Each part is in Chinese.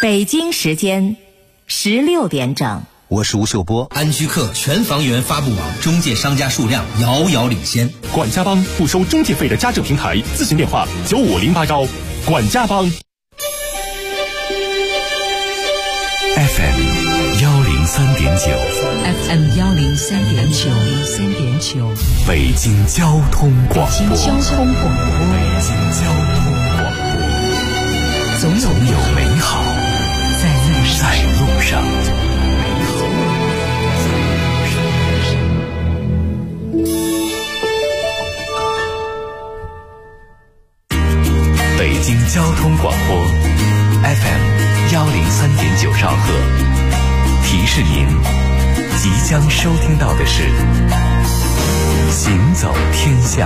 北京时间16点整。 我是吴秀波。 安居客全房源发布网中介商家数量遥遥领先。 管家帮不收中介费的家政平台，咨询电话9508管家帮。 FM 103.9 北京交通广播。总有美好在路上。北京交通广播 FM 103.9兆赫，提示您即将收听到的是行走天下。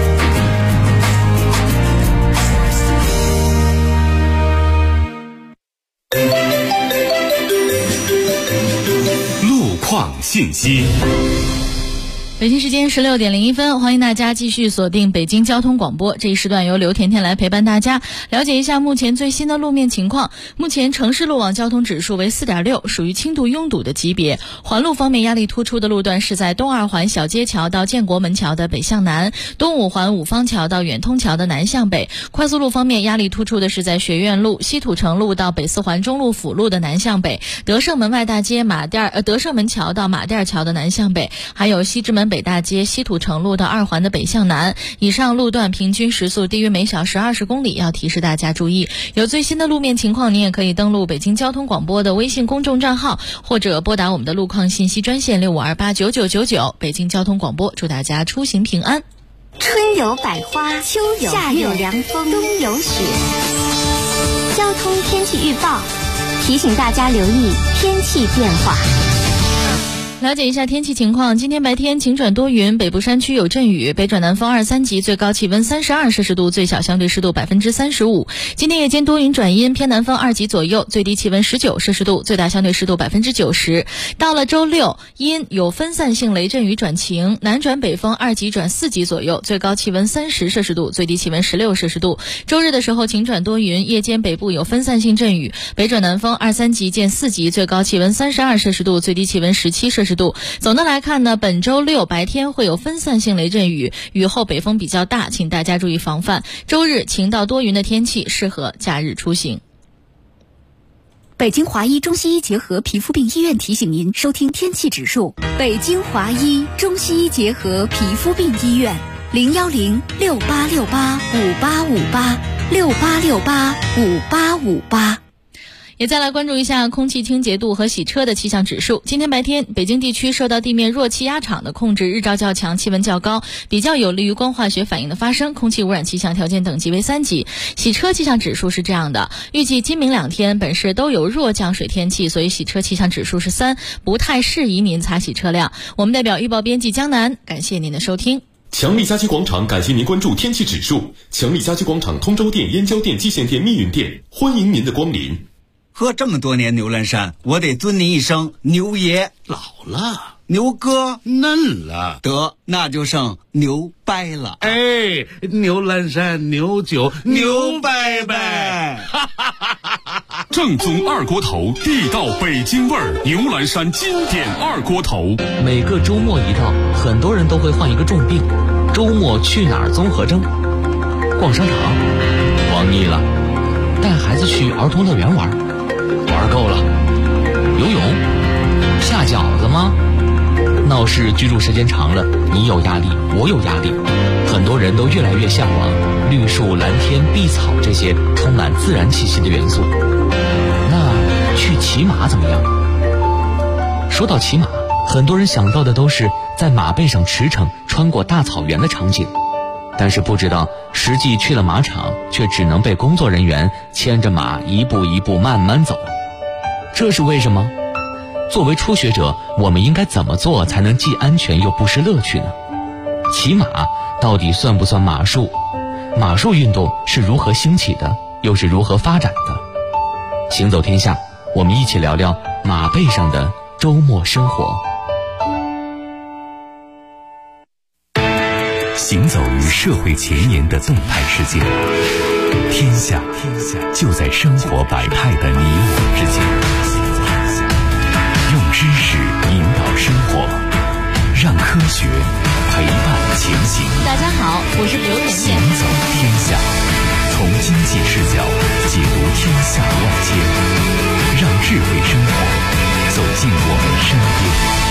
路况信息。 北京时间16点01分，欢迎大家继续锁定北京交通广播。这一时段由刘甜甜来陪伴大家，了解一下目前最新的路面情况。目前城市路网交通指数为 4.6， 属于轻度拥堵的级别。环路方面，压力突出的路段是在东二环小街桥到建国门桥的北向南，东五环五方桥到远通桥的南向北。快速路方面，压力突出的是在学院路、西土城路到北四环中路辅路的南向北，德胜门外大街德胜门桥到马甸桥的南向北，还有西直门北大街西土城路到二环的北向南。以上路段平均时速低于每小时20公里，要提示大家注意。有最新的路面情况，您也可以登录北京交通广播的微信公众账号，或者拨打我们的路况信息专线65289999。北京交通广播祝大家出行平安。 春有百花，秋有夏有凉风，冬有雪。交通天气预报提醒大家留意天气变化。 了解一下天气情况，今天白天晴转多云，北部山区有阵雨，北转南风2、3级，最高气温32摄氏度，最小相对湿度35%。今天夜间多云转阴，偏南风2级左右，最低气温19摄氏度，最大相对湿度90%。到了周六，阴有分散性雷阵雨转晴，南转北风2级转4级左右，最高气温30摄氏度，最低气温16摄氏度。周日的时候晴转多云，夜间北部有分散性阵雨，北转南风2、3级见4级，最高气温32摄氏度，最低气温17摄氏度。总的来看呢，本周六白天会有分散性雷阵雨，雨后北风比较大，请大家注意防范。周日晴到多云的天气，适合假日出行。 北京华医中西医结合皮肤病医院提醒您收听天气指数。北京华医中西医结合皮肤病医院，0106868585858 也再来关注一下空气清洁度和洗车的气象指数。今天白天，北京地区受到地面弱气压场的控制，日照较强，气温较高，比较有利于光化学反应的发生，空气污染气象条件等级为3级。洗车气象指数是这样的，预计今明2天本市都有弱降水天气，所以洗车气象指数是3，不太适宜您擦洗车辆。我们代表预报编辑江南，感谢您的收听。 强力家居广场感谢您关注天气指数。强力家居广场通州店、燕郊店、蓟县店、密云店，欢迎您的光临。 喝这么多年牛栏山，我得尊您一声牛爷。 老了， 牛哥嫩了， 得那就剩牛掰了。 哎，牛栏山牛酒牛掰掰， 正宗二锅头，地道北京味儿，牛栏山经典二锅头。 每个周末一到，很多人都会患一个重病，周末去哪儿综合征。逛商场逛腻了，带孩子去儿童乐园玩够了，游泳下饺子吗？闹市居住时间长了，你有压力，我有压力，很多人都越来越向往绿树蓝天碧草这些充满自然气息的元素。那去骑马怎么样？说到骑马，很多人想到的都是在马背上驰骋穿过大草原的场景，但是不知道实际去了马场，却只能被工作人员牵着马一步一步慢慢走。这是为什么？作为初学者，我们应该怎么做才能既安全又不失乐趣呢？骑马到底算不算马术？马术运动是如何兴起的，又是如何发展的？行走天下，我们一起聊聊马背上的周末生活。 行走于社会前沿的动态世界， 天下就在生活百态的你我之间，用知识引导生活，让科学陪伴前行。 大家好，我是刘甜甜。 行走天下，从经济视角解读天下万千，让智慧生活走进我们身边。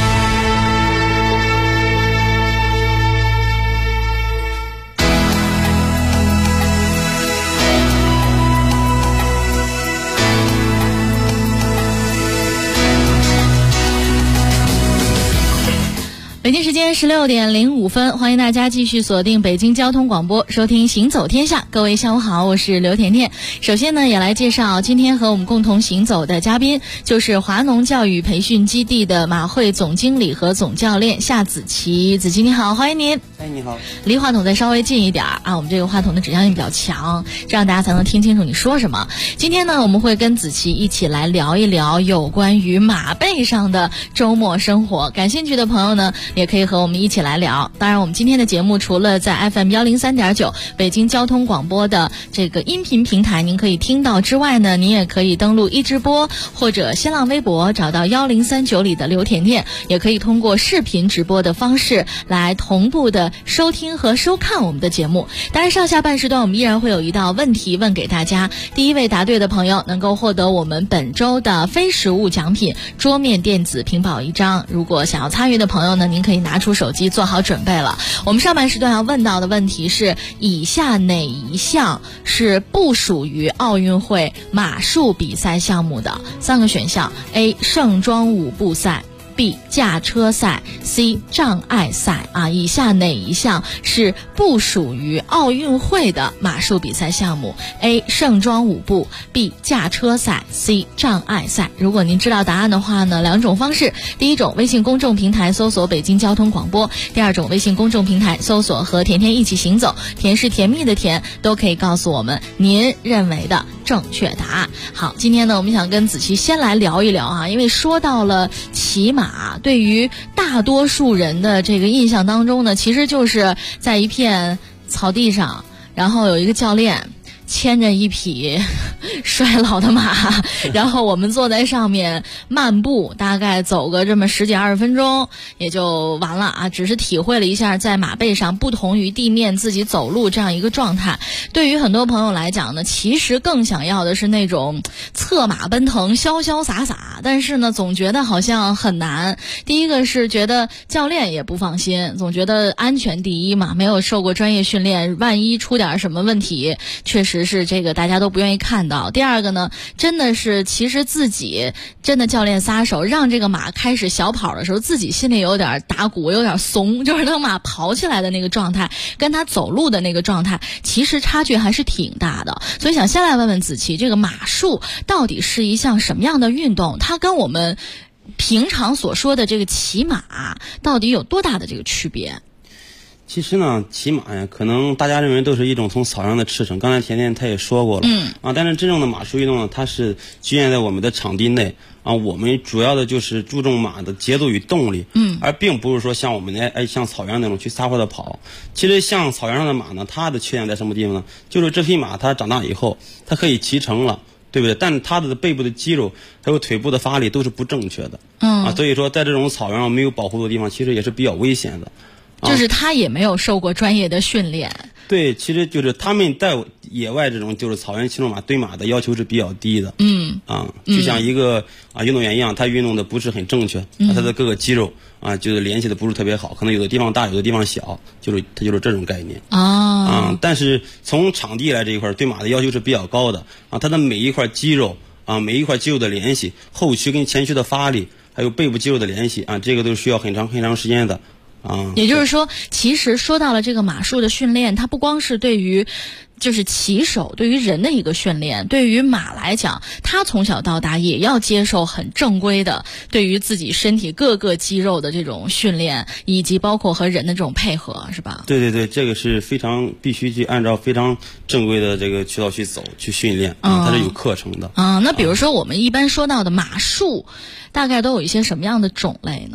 北京时间16点05分，欢迎大家继续锁定北京交通广播，收听行走天下。各位下午好，我是刘甜甜。首先呢，也来介绍今天和我们共同行走的嘉宾，就是华农教育培训基地的马会总经理和总教练夏子琪。子琪你好，欢迎您。 哎，你好。 离话筒再稍微近一点啊，我们这个话筒的指向性比较强，这样大家才能听清楚你说什么。今天呢，我们会跟子琪一起来聊一聊有关于马背上的周末生活。感兴趣的朋友呢，也可以和我们一起来聊。当然我们今天的节目除了在 FM 103.9北京交通广播的这个音频平台您可以听到之外呢，您也可以登录一直播或者新浪微博找到1039里的刘甜甜，也可以通过视频直播的方式来同步的收听和收看我们的节目。当然上下半时段我们依然会有一道问题问给大家，第一位答对的朋友能够获得我们本周的非实物奖品桌面电子屏保1张。如果想要参与的朋友呢，您可以拿出手机做好准备了。我们上半时段要问到的问题是，以下哪一项是不属于奥运会马术比赛项目的？3个选项 A 盛装舞步赛， B 驾车赛， C 障碍赛啊，以下哪一项是不属于奥运会的马术比赛项目？ A 盛装舞步， B 驾车赛， C 障碍赛。如果您知道答案的话呢，两种方式，第一种微信公众平台搜索北京交通广播，第二种微信公众平台搜索和甜甜一起行走，甜是甜蜜的甜，都可以告诉我们您认为的正确答案。好，今天呢，我们想跟子琪先来聊一聊啊，因为说到了骑马，对于大多数人的这个印象当中呢，其实就是在一片草地上，然后有一个教练牵着一匹衰老的马，然后我们坐在上面漫步，大概走个这么10几20分钟也就完了啊，只是体会了一下在马背上不同于地面自己走路这样一个状态。对于很多朋友来讲呢，其实更想要的是那种策马奔腾潇潇洒洒，但是呢总觉得好像很难。第一个是觉得教练也不放心，总觉得安全第一嘛，没有受过专业训练，万一出点什么问题确实是这个大家都不愿意看到。第二个呢，真的是其实自己真的教练撒手让这个马开始小跑的时候，自己心里有点打鼓，有点怂，就是那个马跑起来的那个状态跟他走路的那个状态其实差距还是挺大的。所以想先来问问子琪，这个马术到底是一项什么样的运动？它跟我们平常所说的这个骑马到底有多大的这个区别？ 其实呢，骑马呀，可能大家认为都是一种从草上的驰骋。刚才甜甜她也说过了，但是真正的马术运动呢，它是局限在我们的场地内啊。我们主要的就是注重马的节奏与动力，而并不是说像我们像草原那种去撒欢的跑。其实像草原上的马呢，它的缺点在什么地方呢？就是这匹马它长大以后，它可以骑成了，对不对？但它的背部的肌肉还有腿部的发力都是不正确的，所以说在这种草原上没有保护的地方，其实也是比较危险的。 就是他也没有受过专业的训练。 对，其实就是他们在野外这种就是草原骑马对马的要求是比较低的。就像一个运动员一样，他运动的不是很正确，他的各个肌肉就是联系的不是特别好，可能有的地方大，有的地方小，它就是这种概念。但是从场地来这一块对马的要求是比较高的它的每一块肌肉每一块肌肉的联系，后驱跟前驱的发力，还有背部肌肉的联系这个都需要很长很长时间的。 也就是说，其实说到了这个马术的训练，它不光是对于就是骑手对于人的一个训练，对于马来讲，它从小到大也要接受很正规的对于自己身体各个肌肉的这种训练，以及包括和人的这种配合，是吧？ 对对对，这个是非常必须去按照非常正规的这个渠道去走去训练，它是有课程的。 那比如说我们一般说到的马术，大概都有一些什么样的种类呢？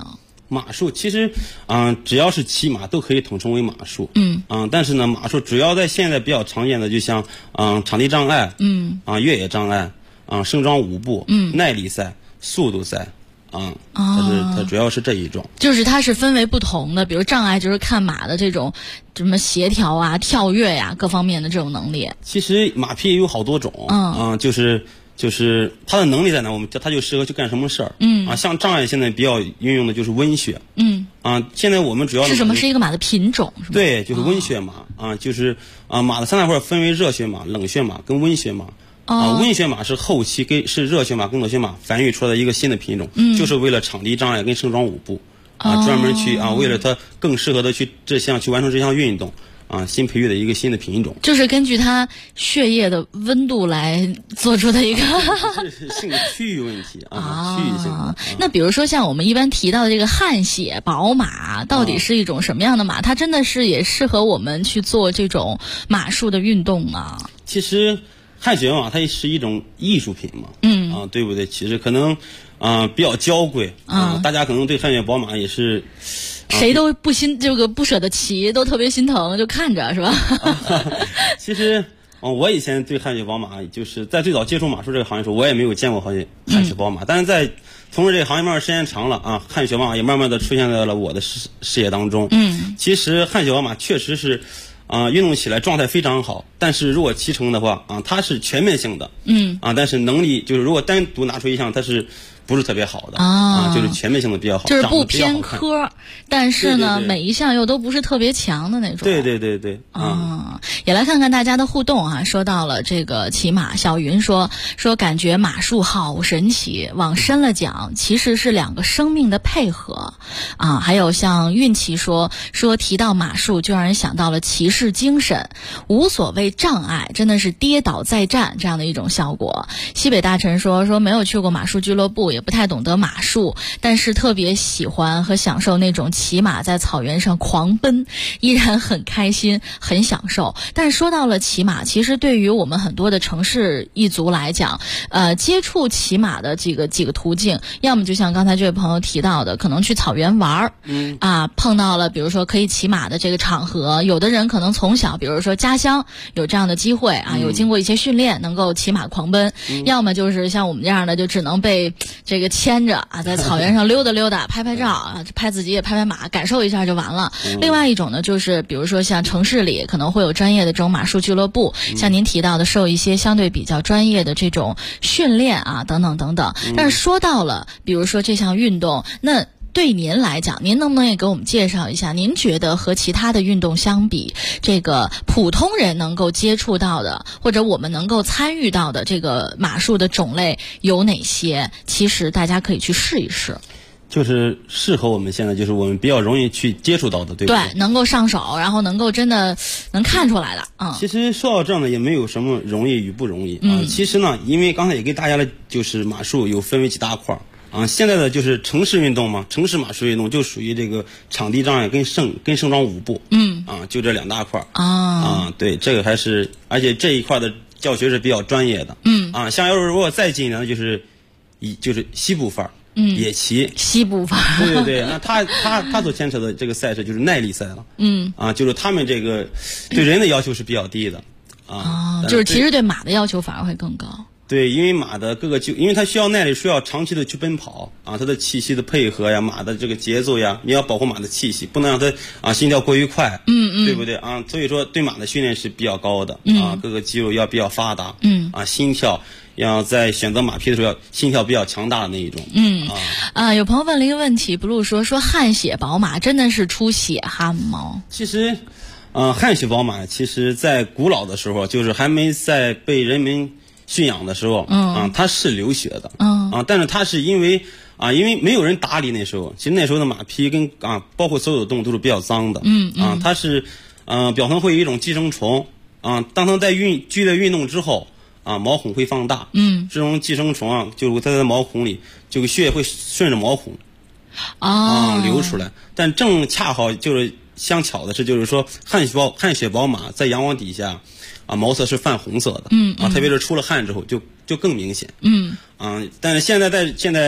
马术其实，只要是骑马都可以统称为马术。但是呢，马术主要在现在比较常见的，就像场地障碍，越野障碍，盛装舞步，耐力赛、速度赛。它主要是这一种， 就是它是分为不同的，比如障碍就是看马的这种什么协调啊、跳跃呀、各方面的这种能力。 其实马匹也有好多种，就是它的能力在哪，它就适合去干什么事儿。像障碍现在比较运用的就是温血。现在我们主要是什么？是一个马的品种是吗？ 对，就是温血马。就是马的三大块分为热血马、冷血马跟温血马。温血马是后期是热血马跟冷血马繁育出来的一个新的品种，就是为了场地障碍跟盛装舞步专门去为了它更适合的去完成这项运动新培育的一个新的品种， 就是根据它血液的温度来做出的一个是性区域问题区域性的。 那比如说像我们一般提到的这个汗血宝马，到底是一种什么样的马？它真的是也适合我们去做这种马术的运动吗？ 其实汗血宝马它是一种艺术品嘛，对不对？其实可能比较娇贵大家可能对汗血宝马也是谁都不舍得骑，都特别心疼，就看着是吧？ 其实我以前对汗血宝马就是在最早接触马术这个行业的时候，我也没有见过汗血宝马，但是在从事这个行业慢慢时间长了汗血宝马也慢慢的出现在了我的视野当中。其实汗血宝马确实是运动起来状态非常好，但是如果骑乘的话它是全面性的，但是能力就是如果单独拿出一项，它是不是特别好的就是全面性的比较好， 就是不偏科，但是呢每一项又都不是特别强的那种。 对也来看看大家的互动说到了这个骑马，小云说感觉马术好神奇，往深了讲其实是两个生命的配合还有像运气说提到马术就让人想到了骑士精神，无所谓障碍，真的是跌倒再战这样的一种效果。西北大臣说没有去过马术俱乐部，也不太懂得马术，但是特别喜欢和享受那种骑马在草原上狂奔，依然很开心很享受。但是说到了骑马，其实对于我们很多的城市一族来讲接触骑马的几个途径，要么就像刚才这位朋友提到的，可能去草原玩碰到了比如说可以骑马的这个场合，有的人可能从小比如说家乡有这样的机会有经过一些训练能够骑马狂奔，要么就是像我们这样的就只能被这个牵着在草原上溜达溜达拍照拍自己也拍马感受一下就完了。另外一种呢就是比如说像城市里可能会有专业的这种马术俱乐部，像您提到的受一些相对比较专业的这种训练等等等等。但是说到了比如说这项运动，那对您来讲，您能不能也给我们介绍一下，您觉得和其他的运动相比，这个普通人能够接触到的或者我们能够参与到的这个马术的种类有哪些？其实大家可以去试一试， 就是适合我们现在就是我们比较容易去接触到的，对不对？ 对，能够上手，然后能够真的能看出来的其实说到这样的也没有什么容易与不容易其实呢，因为刚才也给大家的就是马术有分为几大块现在的就是城市运动嘛，城市马术运动就属于这个场地障碍跟盛装舞步就这两大块对，这个还是而且这一块的教学是比较专业的像要是如果再近一点就是西部范儿野骑西部范儿对那他所牵扯的这个赛事就是耐力赛了就是他们这个对人的要求是比较低的就是其实对马的要求反而会更高。 对，因为马的各个因为它需要耐力，需要长期的去奔跑它的气息的配合呀，马的这个节奏呀，你要保护马的气息，不能让它心跳过于快，对不对所以说对马的训练是比较高的各个肌肉要比较发达心跳要在选择马匹的时候要心跳比较强大的那一种有朋友问了一个问题 ，Blue 说汗血宝马真的是出血汗吗？ 其实汗血宝马其实在古老的时候，就是还没在被人民驯养的时候它是流血的但是它是因为没有人打理，那时候其实那时候的马匹跟包括所有的动物都是比较脏的它是表层会有一种寄生虫当它在剧烈运动之后毛孔会放大这种寄生虫就在毛孔里，就血液会顺着毛孔流出来但正恰好就是相巧的是，就是说汗血宝马在阳光底下毛色是泛红色的特别是出了汗之后就更明显但是现在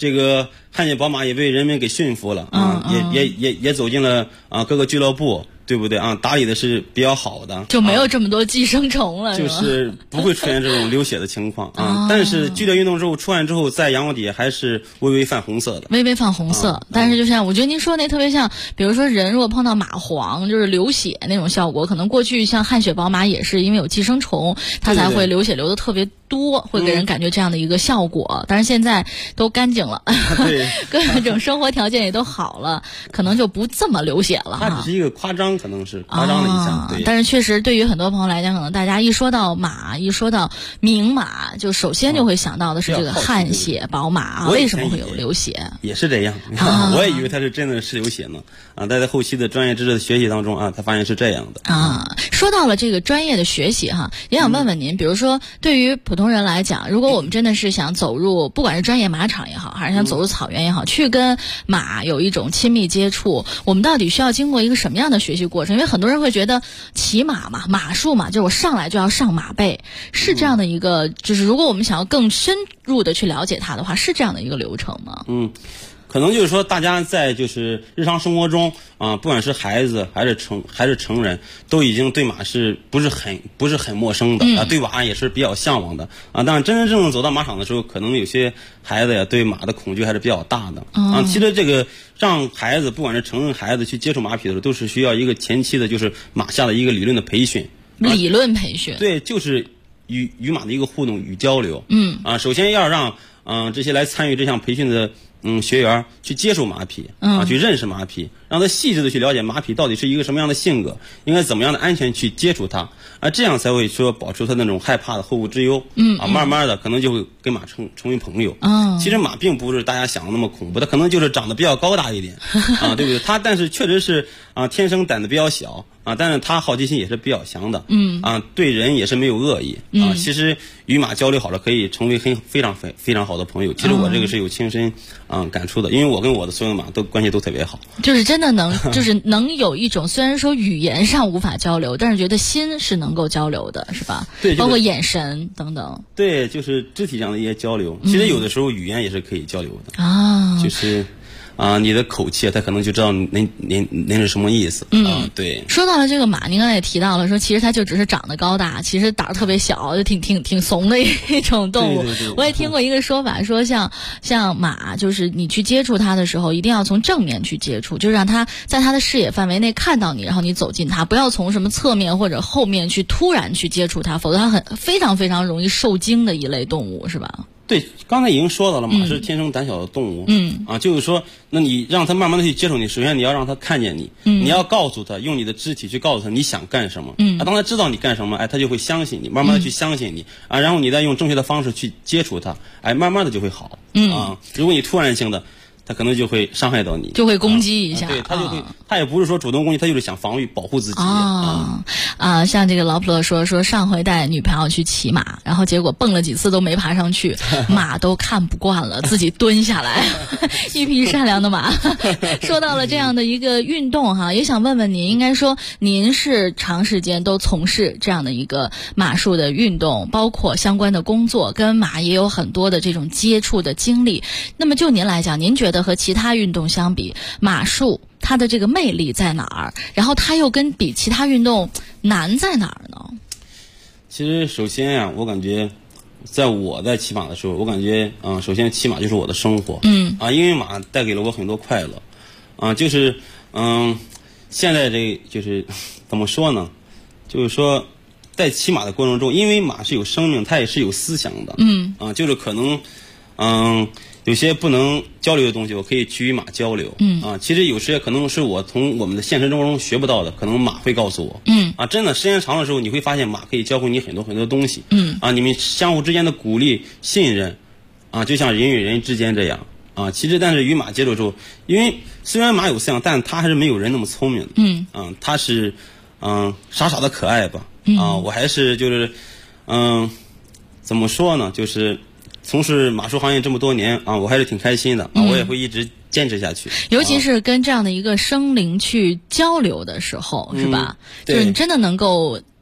这个汉血宝马也被人们给驯服了啊，也走进了各个俱乐部。对不对啊？打理的是比较好的， 就没有这么多寄生虫了， 就是不会出现这种流血的情况啊。但是剧烈运动之后出汗之后，在阳光底下还是微微泛红色的， 微微泛红色。但是就像我觉得您说那特别像，比如说人如果碰到蚂蟥，就是流血那种效果，可能过去像汗血宝马也是因为有寄生虫，它才会流血流的特别多，会给人感觉这样的一个效果。但是现在都干净了，各种生活条件也都好了，可能就不这么流血了。 它只是一个夸张，可能是夸张了一下。 但是确实对于很多朋友来讲，可能大家一说到马，一说到名马，就首先就会想到的是这个汗血宝马，为什么会有流血？ 也是这样，我也以为它是真的是流血呢。但在后期的专业知识的学习当中才发现是这样的。 说到了这个专业的学习也想问问您，比如说对于普通人来讲，如果我们真的是想走入不管是专业马场也好，还是想走入草原也好，去跟马有一种亲密接触，我们到底需要经过一个什么样的学习过程？因为很多人会觉得骑马嘛，马术嘛，就是我上来就要上马背，是这样的一个，就是如果我们想要更深入的去了解它的话，是这样的一个流程吗？ 可能就是说，大家在就是日常生活中不管是孩子还是成人，都已经对马不是很陌生的对马也是比较向往的但是真正走到马场的时候，可能有些孩子呀对马的恐惧还是比较大的其实这个让孩子不管是成人孩子去接触马匹的时候，都是需要一个前期的就是马下的一个理论的培训。 理论培训， 对，就是与马的一个互动与交流。首先要让这些来参与这项培训的学员去接触马匹去认识马匹，让他细致的去了解马匹到底是一个什么样的性格，应该怎么样的安全去接触它这样才会说保持他那种害怕的后顾之忧慢慢的可能就会跟马成为朋友其实马并不是大家想的那么恐怖，它可能就是长得比较高大一点对不对？它但是确实是天生胆子比较小但是他好奇心也是比较强的对人也是没有恶意其实与马交流好了，可以成为非常非常好的朋友。其实我这个是有亲身感触的，因为我跟我的所有马都关系都特别好， 就是真的就是能有一种虽然说语言上无法交流，但是觉得心是能够交流的，是吧？ 对， 包括眼神等等。 对，就是肢体上的一些交流。其实有的时候语言也是可以交流的就是你的口气，他可能就知道您是什么意思对。 说到了这个马，您刚才也提到了，说其实它就只是长得高大，其实胆儿特别小，就挺怂的一种动物。 对。 我也听过一个说法，说像马，就是你去接触它的时候，一定要从正面去接触，就让它在它的视野范围内看到你，然后你走近它，不要从什么侧面或者后面去突然去接触它，否则它非常非常容易受惊的一类动物，是吧？ 对，刚才已经说到了，马是天生胆小的动物。就是说，那你让它慢慢的去接触你，首先你要让它看见你，你要告诉它，用你的肢体去告诉它你想干什么。当它知道你干什么，它就会相信你，慢慢的去相信你然后你再用正确的方式去接触它，慢慢的就会好。如果你突然性的，它可能就会伤害到你， 就会攻击一下。 对，它就会，它也不是说主动攻击，它就是想防御保护自己。 像这个老普勒说上回带女朋友去骑马，然后结果蹦了几次都没爬上去，马都看不惯了，自己蹲下来，一匹善良的马。说到了这样的一个运动也想问问您，应该说您是长时间都从事这样的一个马术的运动，包括相关的工作，跟马也有很多的这种接触的经历。那么就您来讲，您觉得和其他运动相比，马术它的这个魅力在哪儿？然后它又跟比其他运动难在哪儿呢？ 其实首先我感觉在我在骑马的时候，我感觉首先骑马就是我的生活因为马带给了我很多快乐就是现在这就是怎么说呢，就是说在骑马的过程中，因为马是有生命，它也是有思想的就是可能有些不能交流的东西，我可以去与马交流。其实有些可能是我从我们的现实生活中学不到的，可能马会告诉我。真的时间长的时候，你会发现马可以教会你很多很多东西。你们相互之间的鼓励、信任，就像人与人之间这样。其实但是与马接触之后，因为虽然马有思想，但它还是没有人那么聪明的。它是傻傻的可爱吧。我还是就是怎么说呢，就是从事马术行业这么多年我还是挺开心的我也会一直坚持下去。 尤其是跟这样的一个生灵去交流的时候，是吧？就是你真的能够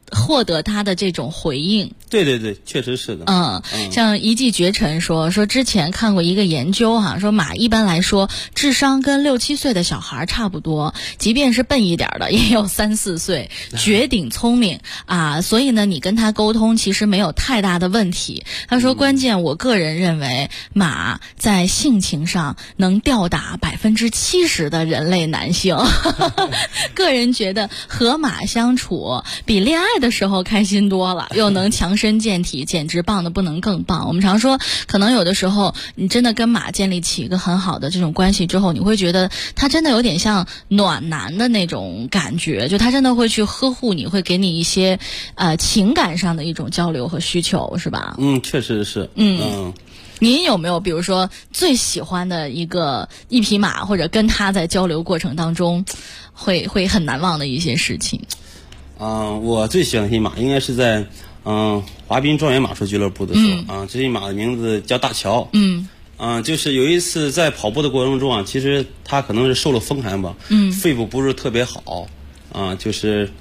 获得他的这种回应。 对对对，确实是的。 像一骑绝尘说之前看过一个研究说马一般来说智商跟6、7岁的小孩差不多，即便是笨一点的也有3、4岁，绝顶聪明所以呢你跟他沟通其实没有太大的问题。他说关键我个人认为马在性情上能吊打70%的人类男性个人觉得和马相处比恋爱的时候开心多了，又能强身健体，简直棒的不能更棒。我们常说可能有的时候你真的跟马建立起一个很好的这种关系之后，你会觉得他真的有点像暖男的那种感觉，就他真的会去呵护你，会给你一些情感上的一种交流和需求，是吧？ 确实是。 您有没有比如说最喜欢的一匹马，或者跟他在交流过程当中会很难忘的一些事情？ 我最喜欢的一匹马应该是在华滨庄园马术俱乐部的时候这匹马的名字叫大乔。就是有一次在跑步的过程中其实他可能是受了风寒吧，肺部不是特别好就是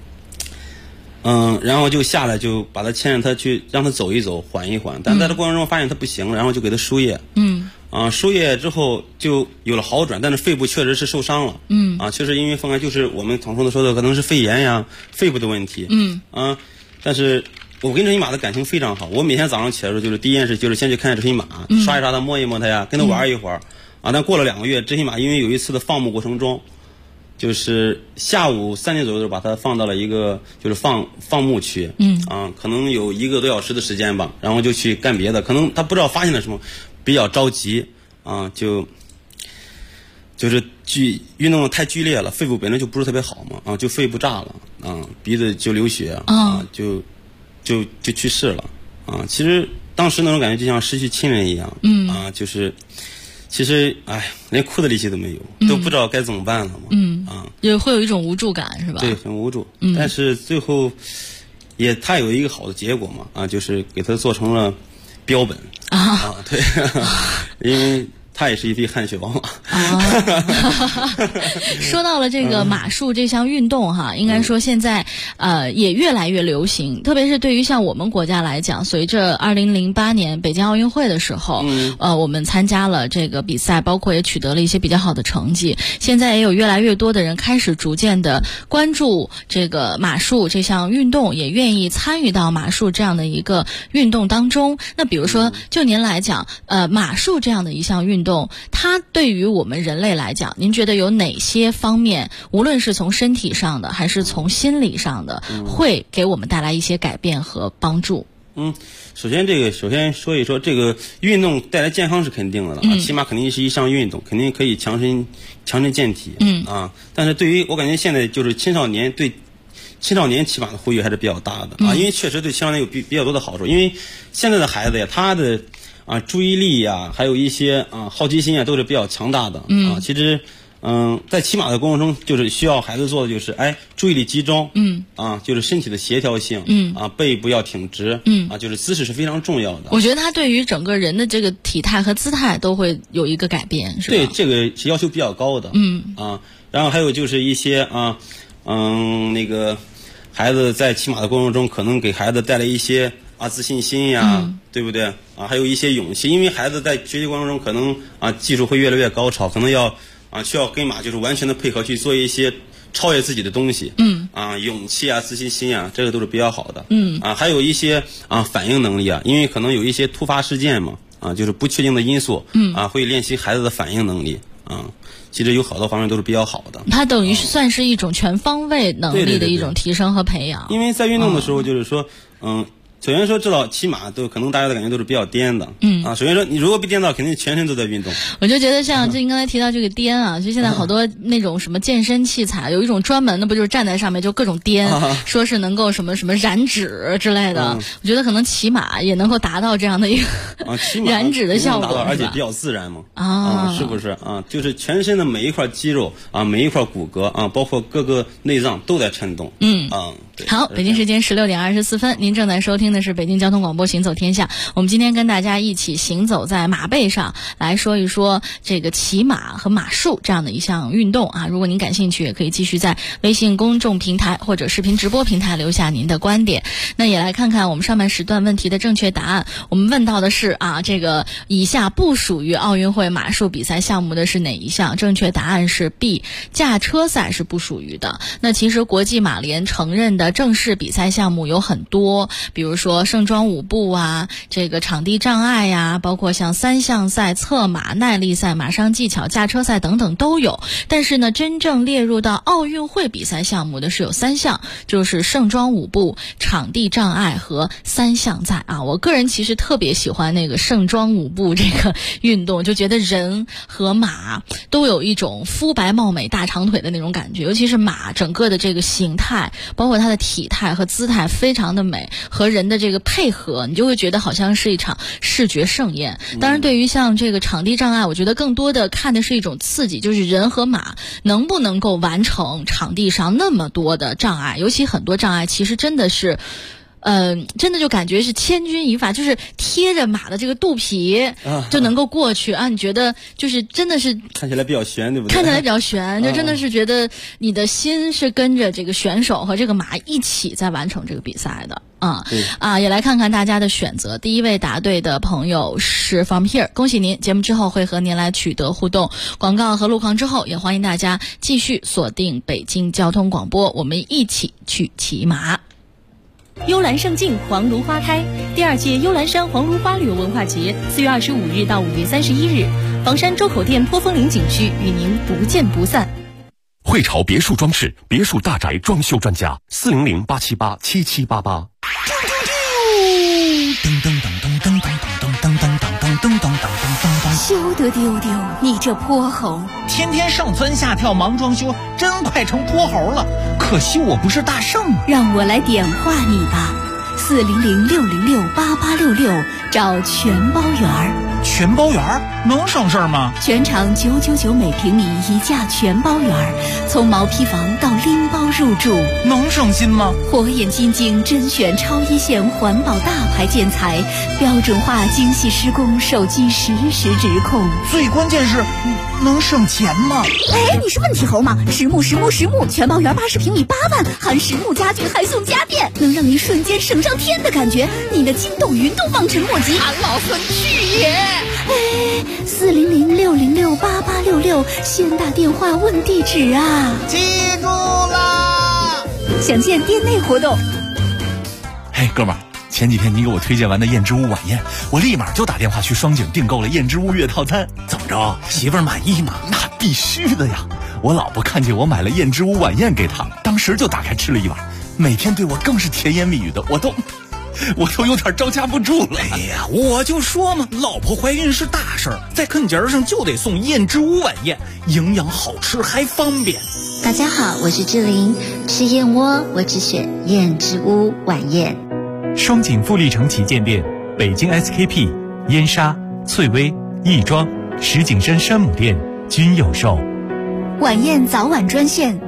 然后就下来就把他牵着他去让他走一走缓一缓，但在这过程中发现他不行，然后就给他输液。输液之后就有了好转，但是肺部确实是受伤了。确实因为风寒，就是我们常说的可能是肺炎呀、肺部的问题。但是我跟这匹马的感情非常好，我每天早上起来的时候就是第一件事就是先去看看这匹马，刷一刷它，摸一摸它呀，跟它玩一会儿。但过了2个月，这匹马因为有一次的放牧过程中，就是下午3点左右的时候把它放到了一个就是放牧区。可能有1个多小时的时间吧，然后就去干别的，可能他不知道发现了什么，比较着急就是运动太剧烈了，肺部本身就不是特别好嘛就肺部炸了鼻子就流血就去世了其实当时那种感觉就像失去亲人一样就是其实连哭的力气都没有，都不知道该怎么办了嘛也会有一种无助感，是吧？ 对，很无助。但是最后他有一个好的结果嘛就是给他做成了标本对因为它也是一匹汗血宝马。 说到了这个马术这项运动应该说现在也越来越流行，特别是对于像我们国家来讲，随着2008年北京奥运会的时候我们参加了这个比赛，包括也取得了一些比较好的成绩，现在也有越来越多的人开始逐渐的关注这个马术这项运动，也愿意参与到马术这样的一个运动当中。那比如说就您来讲马术这样的一项运动它对于我们人类来讲，您觉得有哪些方面，无论是从身体上的还是从心理上的会给我们带来一些改变和帮助？ 首先说一说这个运动带来健康是肯定的了起码肯定是一项运动，肯定可以强身健体但是对于我感觉现在就是青少年骑马的呼吁还是比较大的因为确实对青少年有比较多的好处，因为现在的孩子呀，他的注意力呀，还有一些好奇心都是比较强大的其实在骑马的过程中，就是需要孩子做的就是注意力集中就是身体的协调性背部要挺直就是姿势是非常重要的。 我觉得他对于整个人的这个体态和姿态都会有一个改变，是吧？ 对，这个是要求比较高的然后还有就是一些那个孩子在骑马的过程中可能给孩子带来一些自信心呀对不对还有一些勇气，因为孩子在学习过程中可能技术会越来越高超，可能需要跟马就是完全的配合去做一些超越自己的东西勇气自信心这个都是比较好的还有一些反应能力因为可能有一些突发事件嘛就是不确定的因素会练习孩子的反应能力其实有好多方面都是比较好的， 它等于算是一种全方位能力的一种提升和培养。 因为在运动的时候就是说首先说知道骑马都可能大家的感觉都是比较颠的首先说你如果被颠到肯定全身都在运动。 我就觉得像就您刚才提到这个颠就现在好多那种什么健身器材有一种专门的，不就是站在上面就各种颠说是能够什么什么燃脂之类的我觉得可能骑马也能够达到这样的一个燃脂的效果， 而且比较自然嘛是不是就是全身的每一块肌肉每一块骨骼包括各个内脏都在颤动好，北京时间16点24分，您正在收听的是北京交通广播《行走天下》。我们今天跟大家一起行走在马背上，来说一说这个骑马和马术这样的一项运动啊。如果您感兴趣，也可以继续在微信公众平台或者视频直播平台留下您的观点。那也来看看我们上半时段问题的正确答案。我们问到的是这个以下不属于奥运会马术比赛项目的是哪一项？正确答案是 B， 驾车赛是不属于的。那其实国际马联承认的正式比赛项目有很多，比如说盛装舞步啊，这个场地障碍呀，包括像3项赛、策马、耐力赛、马上技巧、驾车赛等等都有。但是呢，真正列入到奥运会比赛项目的是有3项，就是盛装舞步、场地障碍和3项赛啊。我个人其实特别喜欢那个盛装舞步这个运动，就觉得人和马都有一种肤白貌美大长腿的那种感觉，尤其是马整个的这个形态，包括它的体态和姿态非常的美，和人的这个配合，你就会觉得好像是一场视觉盛宴。当然对于像这个场地障碍，我觉得更多的看的是一种刺激，就是人和马能不能够完成场地上那么多的障碍，尤其很多障碍其实真的是真的就感觉是千钧一发，就是贴着马的这个肚皮就能够过去啊！你觉得就是真的是看起来比较悬，对不对？ 看起来比较悬，就真的是觉得你的心是跟着这个选手和这个马一起在完成这个比赛的也来看看大家的选择。第一位答对的朋友是 From Here， 恭喜您！节目之后会和您来取得互动。广告和路况之后，也欢迎大家继续锁定北京交通广播，我们一起去骑马。 幽兰胜境，黄芦花开。第2届幽兰山黄芦花旅游文化节4月25日到5月31日，房山周口店坡峰岭景区与您不见不散。 汇潮别墅装饰，别墅大宅装修专家，400-878-7788。 噔噔噔噔噔噔噔噔噔噔噔噔噔噔， 休得丢丢，你这泼猴！ 天天上蹿下跳忙装修，真快成泼猴了。可惜我不是大圣啊！ 让我来点化你吧，400-606-8866，找全包园。 全包园能省事儿吗？ 全场999每平米一价全包园，从毛坯房到拎包入住， 能省心吗？ 火眼金睛甄选超一线环保大牌建材，标准化精细施工，手机实时直控。 最关键是能省钱吗？ 哎，你是问题猴吗？实木全包园80平米8万，含实木家具还送家电，能让你瞬间省上天的感觉。你的惊动云都望尘莫及， 俺老孙去也！ 哎，400-606-8866，先打电话问地址啊！ 记住啦！ 详见店内活动。 嘿，哥们儿，前几天你给我推荐完的燕之屋晚宴，我立马就打电话去双井订购了燕之屋月套餐。怎么着，媳妇儿满意吗？那必须的呀！我老婆看见我买了燕之屋晚宴给她，当时就打开吃了一碗，每天对我更是甜言蜜语的，我都有点招架不住了。 哎呀，我就说嘛，老婆怀孕是大事儿，在坑节上就得送燕之屋晚宴，营养好吃还方便。 大家好，我是志玲，吃燕窝我只选燕之屋晚宴。 双井富力城旗舰店、北京 SKP、燕莎、翠微、亦庄、石景山山姆店均有售。 晚宴早晚专线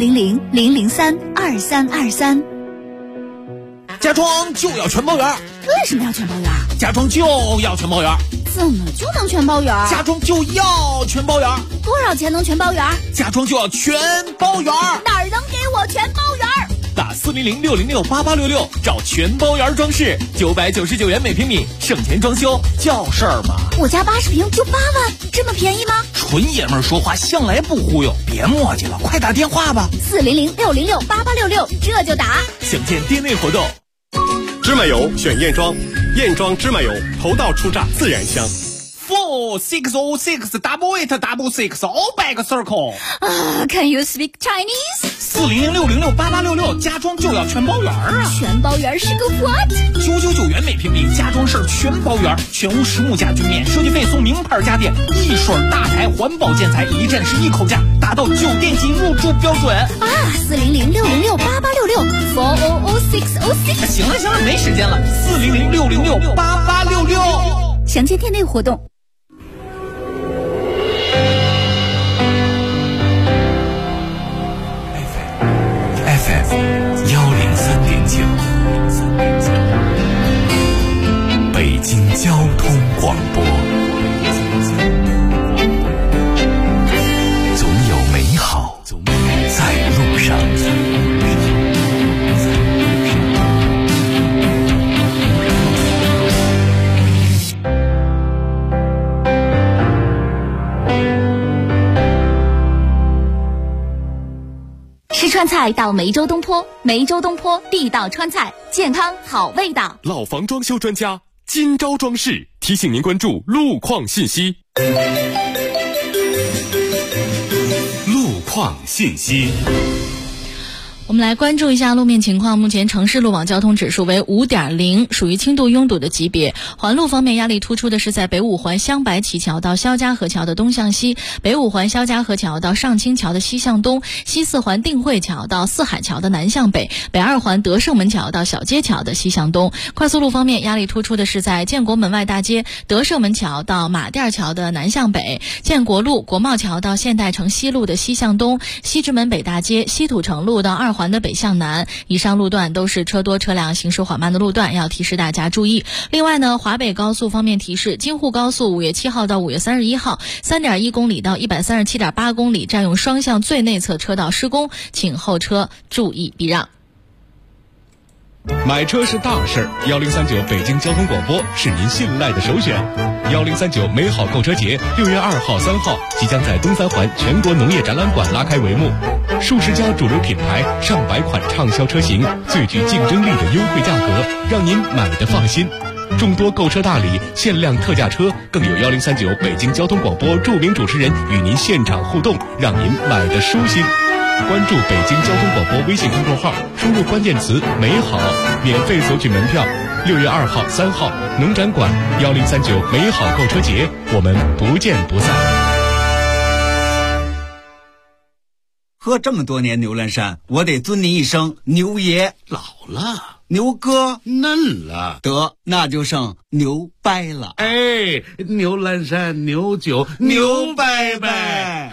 400-003-2323。 家装就要全包圆。 为什么要全包圆？ 家装就要全包圆。 怎么就能全包圆？ 家装就要全包圆。 多少钱能全包圆？ 家装就要全包圆。 哪儿能给我全包圆？ 打400-606-8866，找全包圆装饰，999元每平米，省钱装修叫事儿嘛。 我家80平就8万，这么便宜吗？ 纯爷们儿说话向来不忽悠，别磨叽了，快打电话吧。 400-606-8866，这就打。 详见店内活动。 芝麻油选燕庄，燕庄芝麻油，头道出榨自然香。 4606866 all back circle。 Can you speak Chinese？ 400-606-8866，家装就要全包圆啊！ 全包圆是个 what？ 999元每平米，家装事儿全包圆，全屋实木家具免设计费，送名牌家电，一水大牌环保建材，一站式一口价，达到酒店级入住标准啊 ！400-606-8866 400-606。 行了，没时间了。400-606-8866， 详见店内活动。 FM 103。 快到梅州东坡，梅州东坡地道川菜，健康好味道。 老房装修专家金招装饰提醒您关注路况信息。 路况信息。 我们来关注一下路面情况。目前城市路网交通指数为 5.0， 属于轻度拥堵的级别。环路方面，压力突出的是在北五环香白旗桥到肖家河桥的东向西，北五环肖家河桥到上清桥的西向东，西四环定慧桥到四海桥的南向北，北二环德胜门桥到小街桥的西向东。快速路方面，压力突出的是在建国门外大街德胜门桥到马甸桥的南向北，建国路国贸桥到现代城西路的西向东，西直门北大街西土城路到二环的北向南。以上路段都是车多车辆行驶缓慢的路段，要提示大家注意。另外呢，华北高速方面提示，京沪高速5月7号到5月31号 3.1 公里到 137.8 公里占用双向最内侧车道施工，请后车注意避让。 买车是大事，1039北京交通广播是您信赖的首选。1039美好购车节6月2号、3号即将在东三环全国农业展览馆拉开帷幕，数十家主流品牌、上百款畅销车型，最具竞争力的优惠价格，让您买得放心。众多购车大礼、限量特价车，更有1039北京交通广播著名主持人与您现场互动，让您买得舒心。关注北京交通广播微信公众号，输入关键词美好，免费索取门票。6月2号、3号农展馆1039美好购车节，我们不见不散。 喝这么多年牛栏山，我得尊您一声牛爷。 老了， 牛哥嫩了， 得那就剩牛掰了。 哎，牛栏山牛酒牛掰掰。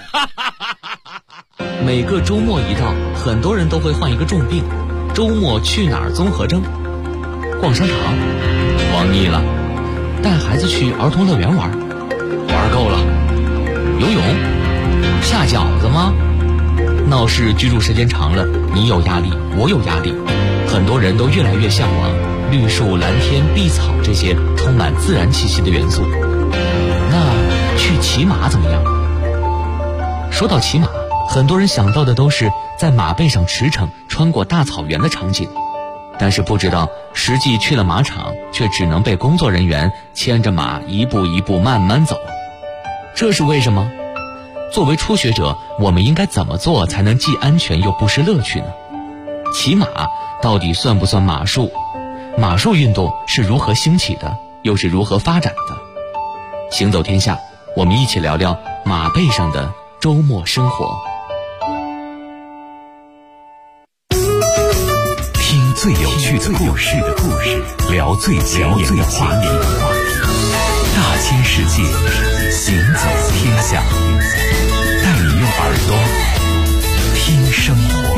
每个周末一到，很多人都会患一个重病，周末去哪儿综合征。逛商场逛腻了，带孩子去儿童乐园玩够了。游泳下饺子吗？闹市居住时间长了，你有压力，我有压力，很多人都越来越向往绿树蓝天碧草这些充满自然气息的元素。那去骑马怎么样？说到骑马，很多人想到的都是在马背上驰骋穿过大草原的场景，但是不知道实际去了马场，却只能被工作人员牵着马一步一步慢慢走。这是为什么？作为初学者，我们应该怎么做才能既安全又不失乐趣呢？骑马到底算不算马术？马术运动是如何兴起的，又是如何发展的？行走天下，我们一起聊聊马背上的周末生活。 听最有趣的故事，聊最前沿的话题。大千世界，行走天下，带你用耳朵听生活。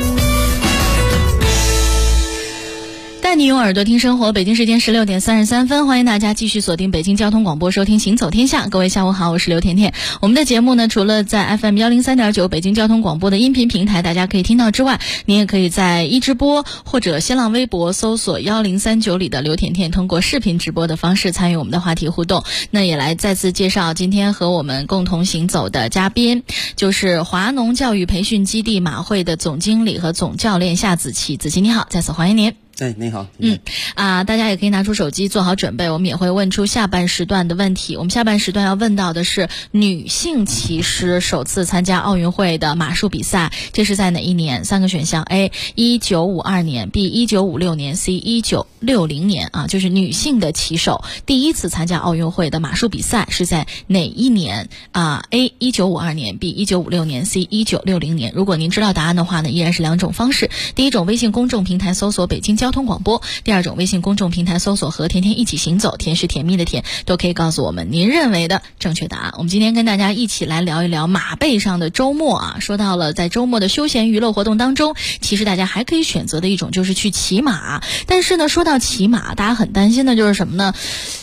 带你用耳朵听生活，北京时间16点33分，欢迎大家继续锁定北京交通广播收听行走天下。各位下午好，我是刘甜甜。我们的节目呢，除了在 FM 103.9北京交通广播的音频平台大家可以听到之外，您也可以在一直播或者新浪微博搜索1039里的刘甜甜，通过视频直播的方式参与我们的话题互动。那也来再次介绍今天和我们共同行走的嘉宾，就是华农教育培训基地马会的总经理和总教练夏子琪。子琪你好，再次欢迎您。 哎，你好。 大家也可以拿出手机做好准备，我们也会问出下半时段的问题。我们下半时段要问到的是女性骑师首次参加奥运会的马术比赛，这是在哪一年？3个选项 A 1952年 B 1956年 C 1960年啊，就是女性的骑手第一次参加奥运会的马术比赛是在哪一年啊 ？A 1952年 B 1956年 C 1960年。如果您知道答案的话呢，依然是两种方式。第一种，微信公众平台搜索北京交通广播；第二种，微信公众平台搜索和甜甜一起行走，甜是甜蜜的甜，都可以告诉我们您认为的正确答案。我们今天跟大家一起来聊一聊马背上的周末啊。说到了在周末的休闲娱乐活动当中，其实大家还可以选择的一种就是去骑马。但是呢，说到骑马，大家很担心的就是什么呢？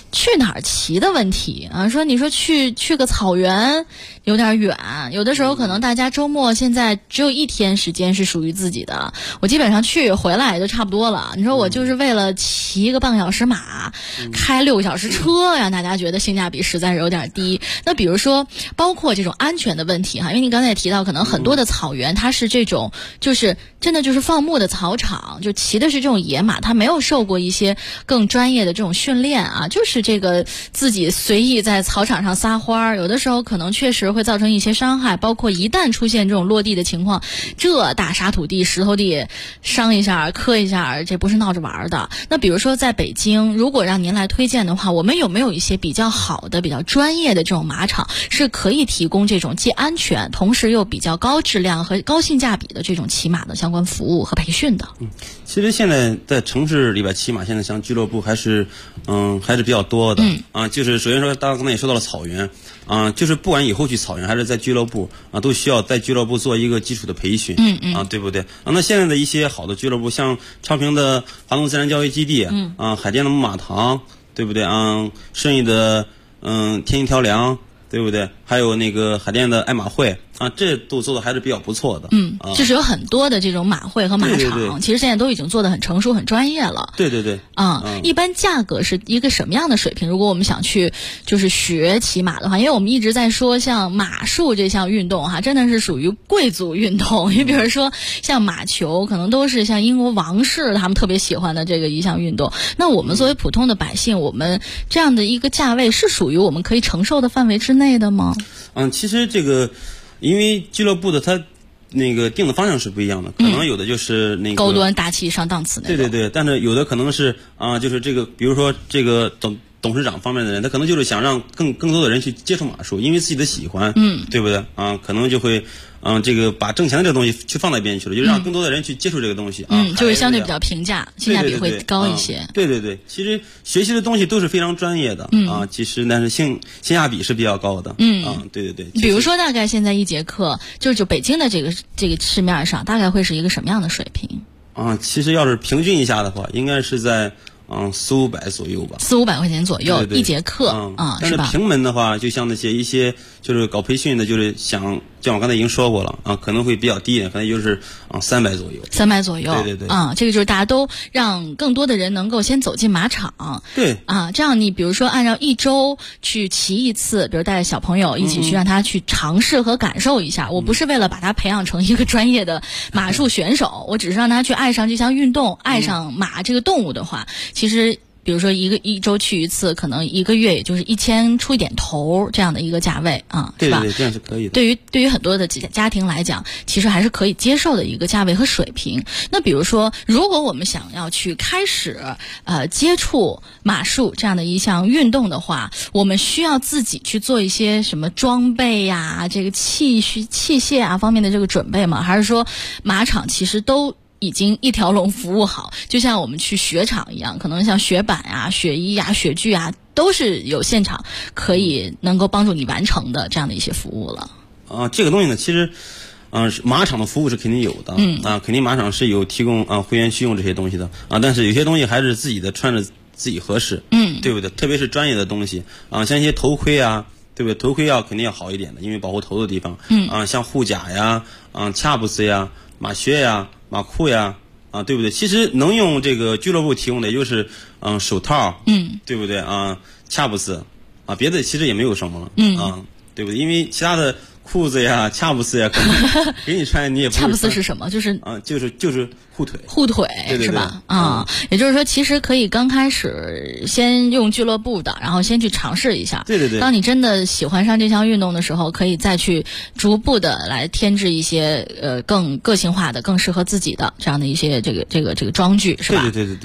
去哪儿骑的问题啊，说你说去个草原有点远，有的时候可能大家周末现在只有一天时间是属于自己的，我基本上去回来就差不多了。你说我就是为了骑个半个小时马，开6个小时车呀，大家觉得性价比实在是有点低。那比如说包括这种安全的问题哈，因为你刚才也提到，可能很多的草原它是这种就是真的就是放牧的草场，就骑的是这种野马，它没有受过一些更专业的这种训练啊，就是这个自己随意在草场上撒欢，有的时候可能确实会造成一些伤害，包括一旦出现这种落地的情况，这大沙土地石头地伤一下磕一下，这不是闹着玩的。那比如说在北京，如果让您来推荐的话，我们有没有一些比较好的比较专业的这种马场是可以提供这种既安全同时又比较高质量和高性价比的这种骑马的相关服务和培训的？ 其实现在在城市里边骑马，现在像俱乐部还是比较多的。就是首先说，大家刚才也说到了草原，就是不管以后去草原还是在俱乐部都需要在俱乐部做一个基础的培训。对不对？那现在的一些好的俱乐部，像昌平的华东自然教育基地，海淀的牧马堂，对不对？顺义的天一条梁，对不对？还有那个海淀的爱马会。这都做的还是比较不错的。 就是有很多的这种马会和马场， 对， 其实现在都已经做得很成熟、很专业了。 对。 一般价格是一个什么样的水平？如果我们想去就是学骑马的话，因为我们一直在说像马术这项运动哈，真的是属于贵族运动。你比如说像马球，可能都是像英国王室他们特别喜欢的这个一项运动。那我们作为普通的百姓，我们这样的一个价位是属于我们可以承受的范围之内的吗？ 其实这个。因为俱乐部的它那个定的方向是不一样的，可能有的就是那个高端大气上档次那种。 对，但是有的可能是就是这个，比如说这个董事长方面的人，他可能就是想让更多的人去接触马术，因为自己的喜欢，对不对？可能就会这个把挣钱的这个东西去放在一边去了，就让更多的人去接触这个东西。 就是相对比较平价，性价比会高一些。 对，其实学习的东西都是非常专业的其实但是性价比是比较高的。对。 比如说大概现在一节课，就北京的这个市面上大概会是一个什么样的水平？ 其实要是平均一下的话，应该是在400-500左右吧 ，400-500块钱左右一节课但是平门的话，就像那些一些就是搞培训的，就是像我刚才已经说过了可能会比较低一点，可能就是300左右。 300左右， 对。 这个就是大家都让更多的人能够先走进马场。 对这样你比如说按照1周去骑一次，比如带小朋友一起去让他去尝试和感受一下。我不是为了把他培养成一个专业的马术选手，我只是让他去爱上这项运动，爱上马这个动物的话，其实比如说一周去一次，可能1个月也就是1000出一点头这样的一个价位对， 是吧？ 这样是可以的。 对于很多的家庭来讲，其实还是可以接受的一个价位和水平。那比如说，如果我们想要去开始接触马术这样的一项运动的话，我们需要自己去做一些什么装备呀、这个器械方面的这个准备吗？还是说马场其实都已经一条龙服务好，就像我们去雪场一样，可能像雪板啊、雪衣啊、雪具啊，都是有现场可以能够帮助你完成的这样的一些服务了。 这个东西呢，其实马场的服务是肯定有的，肯定马场是有提供会员需用这些东西的但是有些东西还是自己的穿着自己合适，对不对？特别是专业的东西像一些头盔对不对？头盔肯定要好一点的，因为保护头的地方像护甲呀、卡布斯呀、马靴呀、马裤呀对不对？其实能用这个俱乐部提供的也就是手套，对不对卡布斯别的其实也没有什么了，对不对？因为其他的裤子呀、卡布斯呀，可能给你穿你也不会穿。 卡布斯是什么？就是就是护腿。 护腿是吧？也就是说，其实可以刚开始先用俱乐部的，然后先去尝试一下。 对。 当你真的喜欢上这项运动的时候，可以再去逐步的来添置一些更个性化的、更适合自己的这样的一些这个装具，是吧？ 对。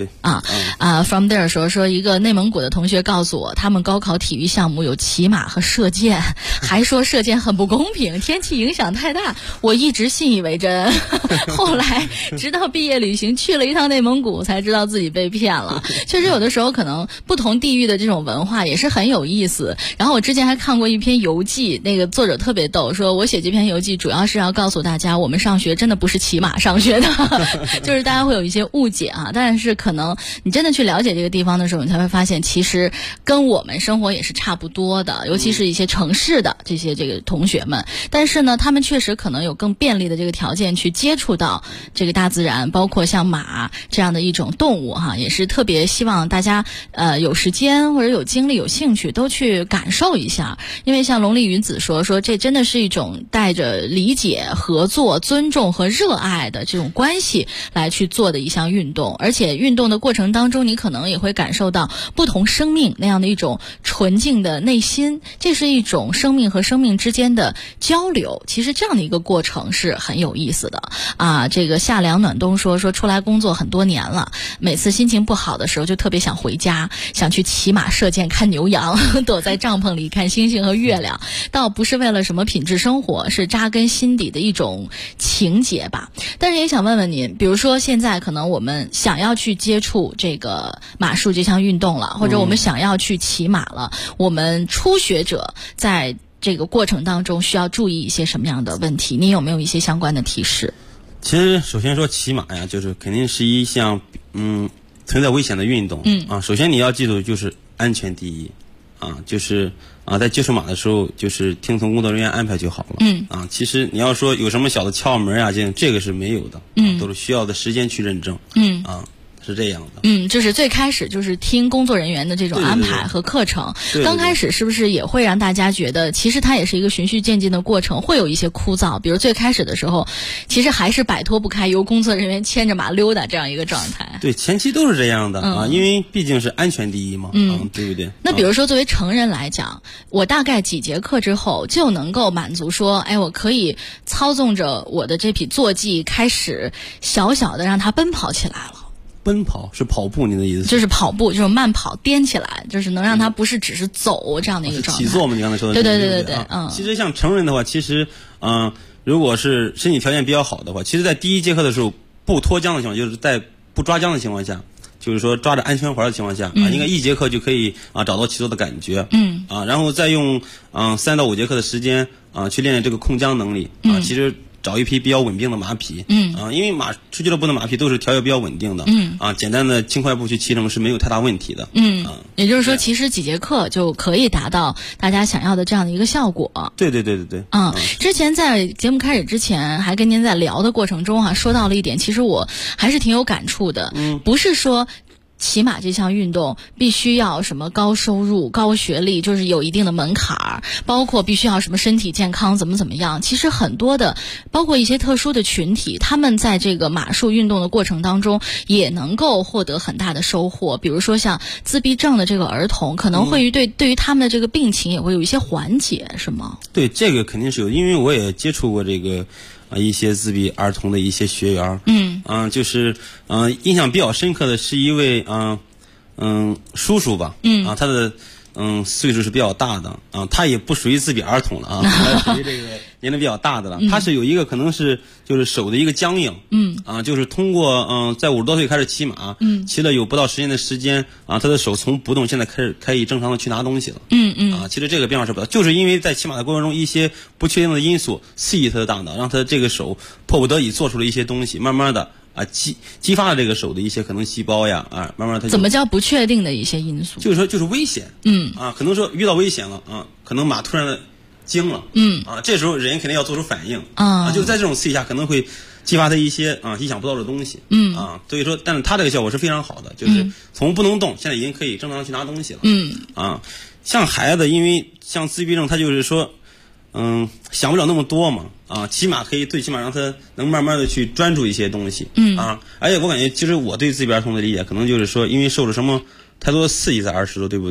From there 说一个内蒙古的同学告诉我，他们高考体育项目有骑马和射箭，还说射箭很不公公平，天气影响太大，我一直信以为真。后来直到毕业旅行去了一趟内蒙古，才知道自己被骗了。确实有的时候可能不同地域的这种文化也是很有意思。然后我之前还看过一篇游记，那个作者特别逗，说我写这篇游记主要是要告诉大家，我们上学真的不是骑马上学的，就是大家会有一些误解啊。但是可能你真的去了解这个地方的时候，你才会发现其实跟我们生活也是差不多的，尤其是一些城市的这个同学们。但是呢，他们确实可能有更便利的这个条件去接触到这个大自然，包括像马这样的一种动物哈，也是特别希望大家有时间或者有精力有兴趣都去感受一下。因为像龙丽云子说这真的是一种带着理解、合作、尊重和热爱的这种关系来去做的一项运动，而且运动的过程当中，你可能也会感受到不同生命那样的一种纯净的内心，这是一种生命和生命之间的交流。其实这样的一个过程是很有意思的啊。这个夏凉暖冬说出来工作很多年了，每次心情不好的时候就特别想回家，想去骑马射箭看牛羊，躲在帐篷里看星星和月亮，倒不是为了什么品质生活，是扎根心底的一种情结吧。但是也想问问您，比如说现在可能我们想要去接触这个马术这项运动了，或者我们想要去骑马了，我们初学者在这个过程当中需要注意一些什么样的问题？您有没有一些相关的提示？ 其实首先说骑马呀，就是肯定是一项存在危险的运动。首先你要记住就是安全第一啊，就是在接触马的时候就是听从工作人员安排就好了。其实你要说有什么小的窍门啊，这个是没有的，都是需要的时间去认证。是这样的。 就是最开始就是听工作人员的这种安排和课程。 对， 刚开始是不是也会让大家觉得其实它也是一个循序渐进的过程，会有一些枯燥？比如最开始的时候其实还是摆脱不开由工作人员牵着马溜达这样一个状态。 对，前期都是这样的因为毕竟是安全第一嘛。对不对？ 那比如说作为成人来讲，我大概几节课之后就能够满足说我可以操纵着我的这匹坐骑开始小小的让它奔跑起来了。 奔跑是跑步，您的意思？ 就是跑步，就是慢跑颠起来，就是能让它不是只是走这样的一个状态。 起坐嘛，你刚才说的。 对。 其实像成人的话，其实如果是身体条件比较好的话，其实在第一节课的时候不脱缰的情况，就是在不抓缰的情况下，就是说抓着安全环的情况下应该一节课就可以找到起坐的感觉。然后再用3到5节课的时间去练这个控缰能力其实找一匹比较稳定的马匹。因为出俱乐部的马匹都是条件比较稳定的。简单的轻快步去骑乘是没有太大问题的。 也就是说其实几节课就可以达到大家想要的这样的一个效果。 对。 之前在节目开始之前还跟您在聊的过程中说到了一点，其实我还是挺有感触的。不是说骑马这项运动必须要什么高收入、高学历，就是有一定的门槛，包括必须要什么身体健康怎么样。其实很多的，包括一些特殊的群体，他们在这个马术运动的过程当中也能够获得很大的收获。比如说像自闭症的这个儿童，可能会对于他们的这个病情也会有一些缓解，是吗？ 对，这个肯定是有，因为我也接触过这个一些自闭儿童的一些学员。就是印象比较深刻的是一位叔叔吧。他的岁数是比较大的他也不属于自闭儿童了他属于这个年龄比较大的了。他是有一个可能是就是手的一个僵硬。就是通过在50多岁开始骑马，骑了有不到10年的时间他的手从不动现在可以正常的去拿东西了。其实这个变化是不大，就是因为在骑马的过程中一些不确定的因素刺激他的大脑，让他这个手迫不得已做出了一些东西，慢慢的激发了这个手的一些可能细胞呀慢慢它怎么叫不确定的一些因素？ 就是说就是危险。可能说遇到危险了可能马突然的惊了。这时候人肯定要做出反应就在这种刺激下可能会激发他一些意想不到的东西。所以说但是他这个效果是非常好的，就是从不能动现在已经可以正常去拿东西了。像孩子因为像自闭症他就是说想不了那么多嘛骑马可以最起码让他能慢慢的去专注一些东西。而且我感觉其实我对自闭儿童的理解可能就是说因为受了什么太多的刺激在儿时的，对不对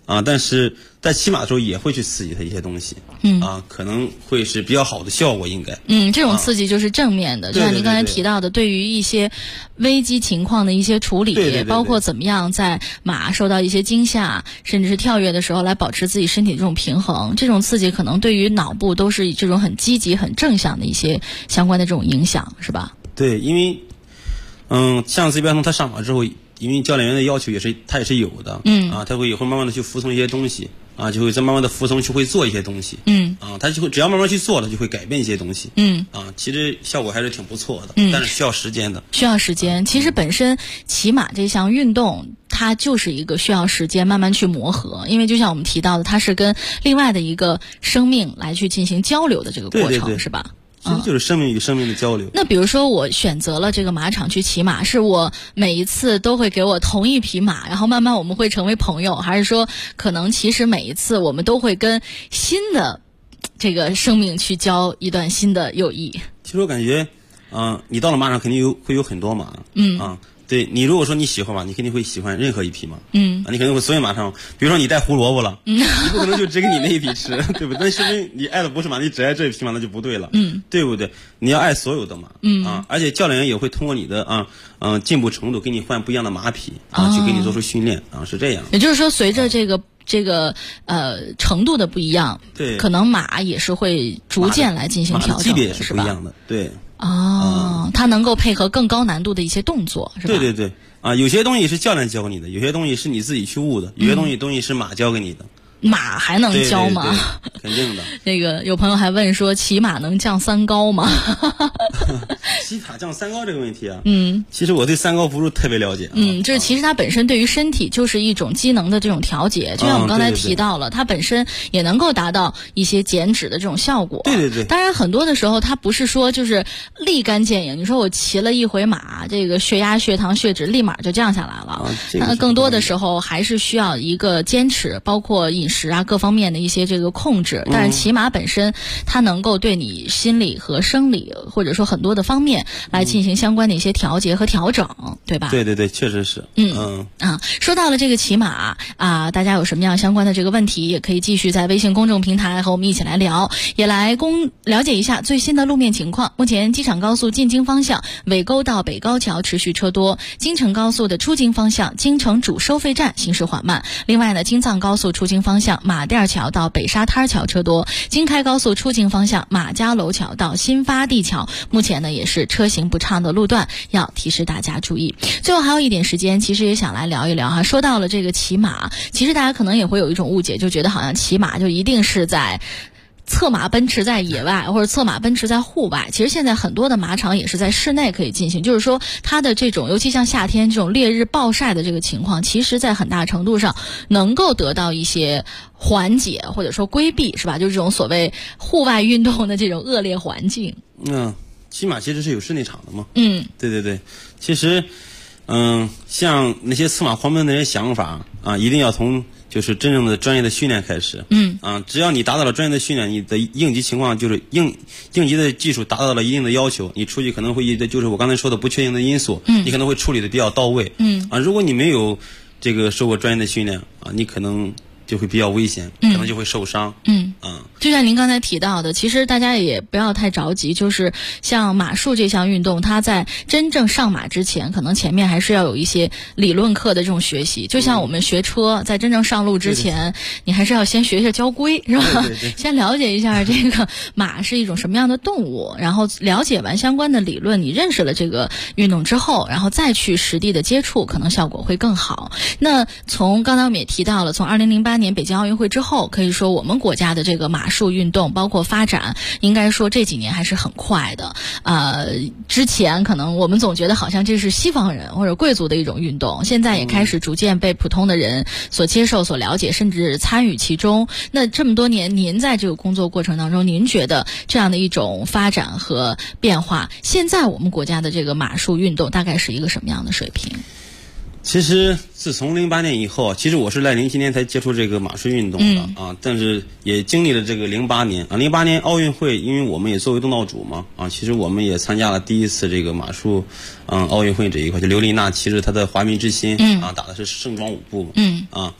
但是在骑马的时候也会去刺激它一些东西，可能会是比较好的效果，应该。 这种刺激就是正面的，就像您刚才提到的，对于一些危机情况的一些处理，包括怎么样在马受到一些惊吓，甚至是跳跃的时候来保持自己身体的这种平衡，这种刺激可能对于脑部都是这种很积极、很正向的一些相关的这种影响，是吧？ 对，因为像这边他上马之后。因为教练员的要求他也是有的，他会慢慢的去服从一些东西，就会再慢慢的服从去会做一些东西，他就会只要慢慢去做了，就会改变一些东西，其实效果还是挺不错的，但是需要时间的。 需要时间，其实本身骑马这项运动，它就是一个需要时间慢慢去磨合，因为就像我们提到的，它是跟另外的一个生命来去进行交流的这个过程， 对， 是吧？ 其实就是生命与生命的交流。 那比如说我选择了这个马场去骑马，是我每一次都会给我同一匹马，然后慢慢我们会成为朋友，还是说可能其实每一次我们都会跟新的这个生命去交一段新的友谊？ 其实我感觉你到了马场肯定会有很多马，对，你如果说你喜欢马，你肯定会喜欢任何一匹马，你肯定会所有马上，比如说你带胡萝卜了，你不可能就只给你那一匹吃，对不对？那说明你爱的不是马，你只爱这一匹马，那就不对了，对不对？你要爱所有的马，而且教练员也会通过你的进步程度，给你换不一样的马匹去给你做出训练是这样。 也就是说，随着这个程度的不一样， 对， 可能马也是会逐渐来进行调整， 级别也是不一样的，对。 它能够配合更高难度的一些动作，是吧？ 对，有些东西是教练教给你的，有些东西是你自己去悟的，有些东西是马教给你的。 马还能教吗？ 对，肯定的。 那个有朋友还问说，骑马能降三高吗？ 骑马降三高这个问题其实我对三高不是特别了解。 就是其实它本身对于身体就是一种机能的这种调节，就像我们刚才提到了，它本身也能够达到一些减脂的这种效果。 对。 当然很多的时候，它不是说就是立竿见影。你说我骑了一回马，这个血压、血糖、血脂立马就降下来了。那更多的时候还是需要一个坚持，包括饮食各方面的一些这个控制。但是骑马本身它能够对你心理和生理或者说很多的方面来进行相关的一些调节和调整，对吧？ 对，确实是。 说到了这个骑马大家有什么样相关的这个问题，也可以继续在微信公众平台和我们一起来聊，也来了解一下最新的路面情况。目前机场高速进京方向尾沟到北高桥持续车多，京承高速的出京方向京承主收费站行驶缓慢。另外呢，京藏高速出京方向马甸桥到北沙滩桥车多，京开高速出京方向马家楼桥到新发地桥目前呢也是车行不畅的路段，要提示大家注意。最后还有一点时间，其实也想来聊一聊说到了这个骑马，其实大家可能也会有一种误解，就觉得好像骑马就一定是在策马奔驰在野外，或者策马奔驰在户外。其实现在很多的马场也是在室内可以进行，就是说它的这种尤其像夏天这种烈日暴晒的这个情况，其实在很大程度上能够得到一些缓解或者说规避，是吧？就是这种所谓户外运动的这种恶劣环境。 骑马其实是有室内场的嘛。对，其实像那些策马狂奔的那些想法一定要从就是真正的专业的训练开始。只要你达到了专业的训练，你的应急情况就是应急的技术达到了一定的要求，你出去可能会就是我刚才说的不确定的因素，你可能会处理的比较到位。如果你没有这个受过专业的训练你可能就会比较危险，可能就会受伤。 就像您刚才提到的，其实大家也不要太着急，就是像马术这项运动，它在真正上马之前，可能前面还是要有一些理论课的这种学习。就像我们学车，在真正上路之前，你还是要先学学交规，是吧？先了解一下这个马是一种什么样的动物，然后了解完相关的理论，你认识了这个运动之后，然后再去实地的接触，可能效果会更好。那从刚才我们也提到了，从2008年北京奥运会之后，可以说我们国家的这个马术运动包括发展，应该说这几年还是很快的。之前可能我们总觉得好像这是西方人或者贵族的一种运动，现在也开始逐渐被普通的人所接受、所了解，甚至参与其中。那这么多年，您在这个工作过程当中，您觉得这样的一种发展和变化，现在我们国家的这个马术运动大概是一个什么样的水平？ 其实自从08年以后，其实我是在07年才接触这个马术运动的但是也经历了这个08年08年奥运会，因为我们也作为东道主嘛其实我们也参加了第一次这个马术奥运会这一块，就刘丽娜骑着她的华明之心打的是盛装舞步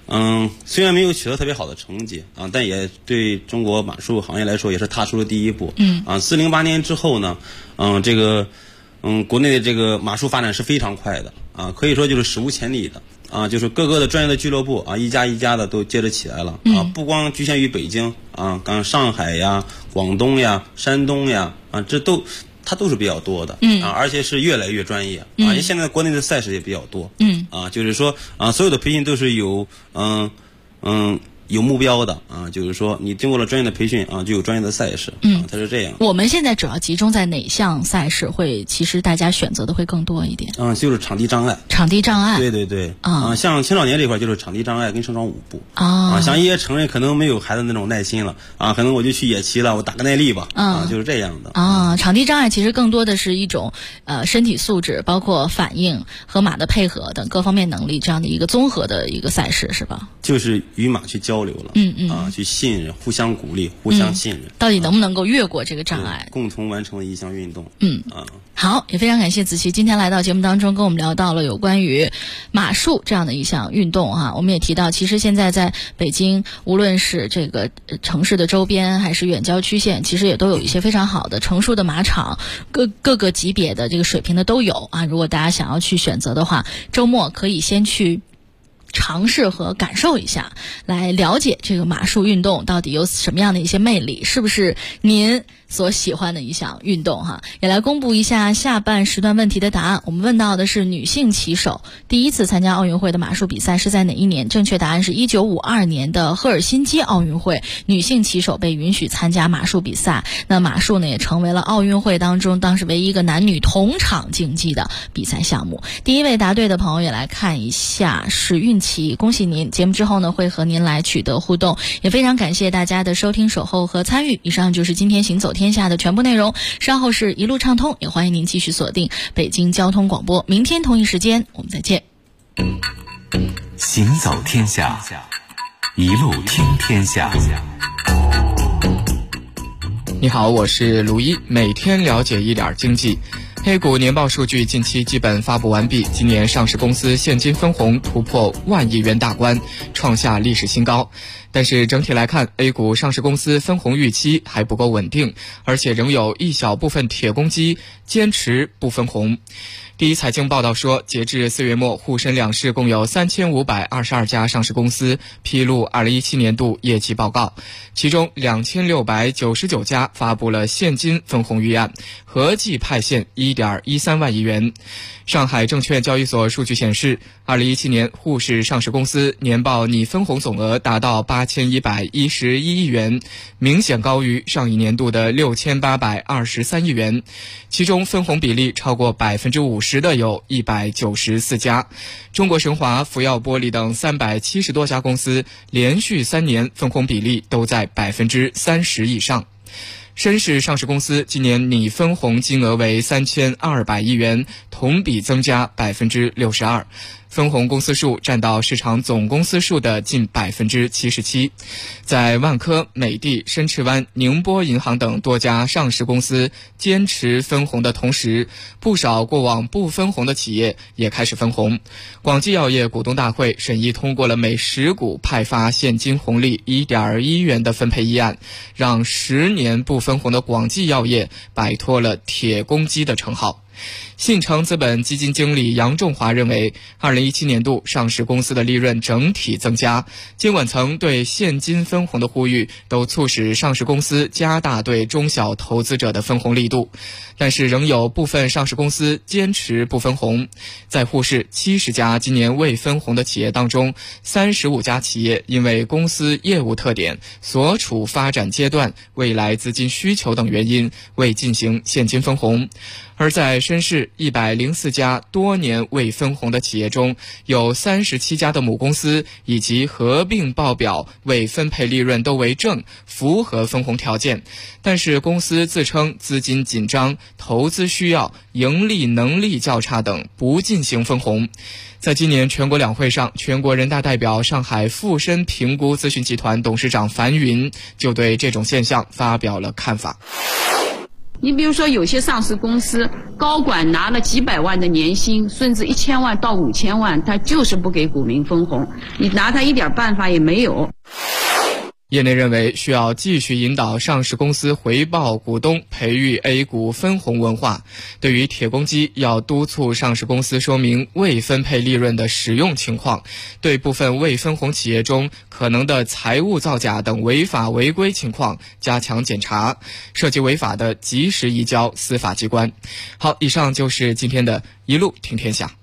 虽然没有取得特别好的成绩啊，但也对中国马术行业来说也是踏出了第一步。408年之后呢，国内的这个马术发展是非常快的啊，可以说就是史无前例的啊，就是各个的专业的俱乐部啊，一家一家的都接着起来了啊，不光局限于北京啊，上海呀、广东呀、山东呀啊，它都是比较多的而且是越来越专业因为现在国内的赛事也比较多就是说所有的培训都是有目标的啊，就是说你经过了专业的培训啊，就有专业的赛事它是这样。 我们现在主要集中在哪项赛事其实大家选择的会更多一点？ 就是场地障碍。 场地障碍。 对像青少年这块就是场地障碍跟生长舞步像一些成人可能没有孩子那种耐心了可能我就去野骑了，我打个耐力吧就是这样的场地障碍其实更多的是一种身体素质，包括反应和马的配合等各方面能力这样的一个综合的一个赛事，是吧？ 就是与马去交流了去信任，互相鼓励，互相信任到底能不能够越过这个障碍， 共同完成一项运动好，也非常感谢子琪今天来到节目当中跟我们聊到了有关于马术这样的一项运动我们也提到其实现在在北京无论是这个城市的周边还是远郊区县，其实也都有一些非常好的成熟的马场，各个级别的这个水平的都有如果大家想要去选择的话，周末可以先去尝试和感受一下，来了解这个马术运动到底有什么样的一些魅力，是不是您所喜欢的一项运动也来公布一下下半时段问题的答案。我们问到的是女性骑手第一次参加奥运会的马术比赛是在哪一年？正确答案是1952年的赫尔辛基奥运会，女性骑手被允许参加马术比赛。那马术呢也成为了奥运会当中当时唯一一个男女同场竞技的比赛项目。第一位答对的朋友也来看一下是运气，恭喜您！节目之后呢会和您来取得互动，也非常感谢大家的收听守候和参与。以上就是今天行走天下的全部内容，稍后是一路畅通，也欢迎您继续锁定北京交通广播，明天同一时间我们再见。 行走天下，一路听天下。 你好，我是卢一，每天了解一点经济。A 股年报数据近期基本发布完毕，今年上市公司现金分红突破10000亿元大关，创下历史新高。但是整体来看 ，A 股上市公司分红预期还不够稳定，而且仍有一小部分铁公鸡坚持不分红。第一财经报道说，截至4月末，沪深两市共有3522家上市公司披露2017年度业绩报告，其中2699家发布了现金分红预案，合计派现1.13万亿元。上海证券交易所数据显示，2017年沪市上市公司年报拟分红总额达到8111亿元，明显高于上一年度的6823亿元，其中分红比例超过50%的有194家。中国神华、福耀玻璃等370多家公司连续3年分红比例都在30%以上。深市上市公司今年拟分红金额为3200亿元，同比增加62%，分红公司数占到市场总公司数的近77%。在万科、美的、深赤湾、宁波银行等多家上市公司坚持分红的同时，不少过往不分红的企业也开始分红。广济药业股东大会审议通过了每10股派发现金红利1.1元的分配议案，让10年不分红的广济药业摆脱了铁公鸡的称号。信诚资本基金经理杨仲华认为，2017年度上市公司的利润整体增加，监管层对现金分红的呼吁都促使上市公司加大对中小投资者的分红力度，但是仍有部分上市公司坚持不分红。在沪市70家今年未分红的企业当中，35家企业因为公司业务特点、所处发展阶段、未来资金需求等原因未进行现金分红。而在深市104家多年未分红的企业中，有37家的母公司以及合并报表未分配利润都为正，符合分红条件，但是公司自称资金紧张、投资需要、盈利能力较差等，不进行分红。在今年全国两会上，全国人大代表、上海富深评估咨询集团董事长樊云就对这种现象发表了看法。 你比如说有些上市公司高管拿了几百万的年薪，甚至1000万到5000万，他就是不给股民分红，你拿他一点办法也没有。 业内认为，需要继续引导上市公司回报股东，培育 A 股分红文化。对于铁公鸡，要督促上市公司说明未分配利润的使用情况，对部分未分红企业中可能的财务造假等违法违规情况加强检查，涉及违法的及时移交司法机关。好，以上就是今天的一路听天下。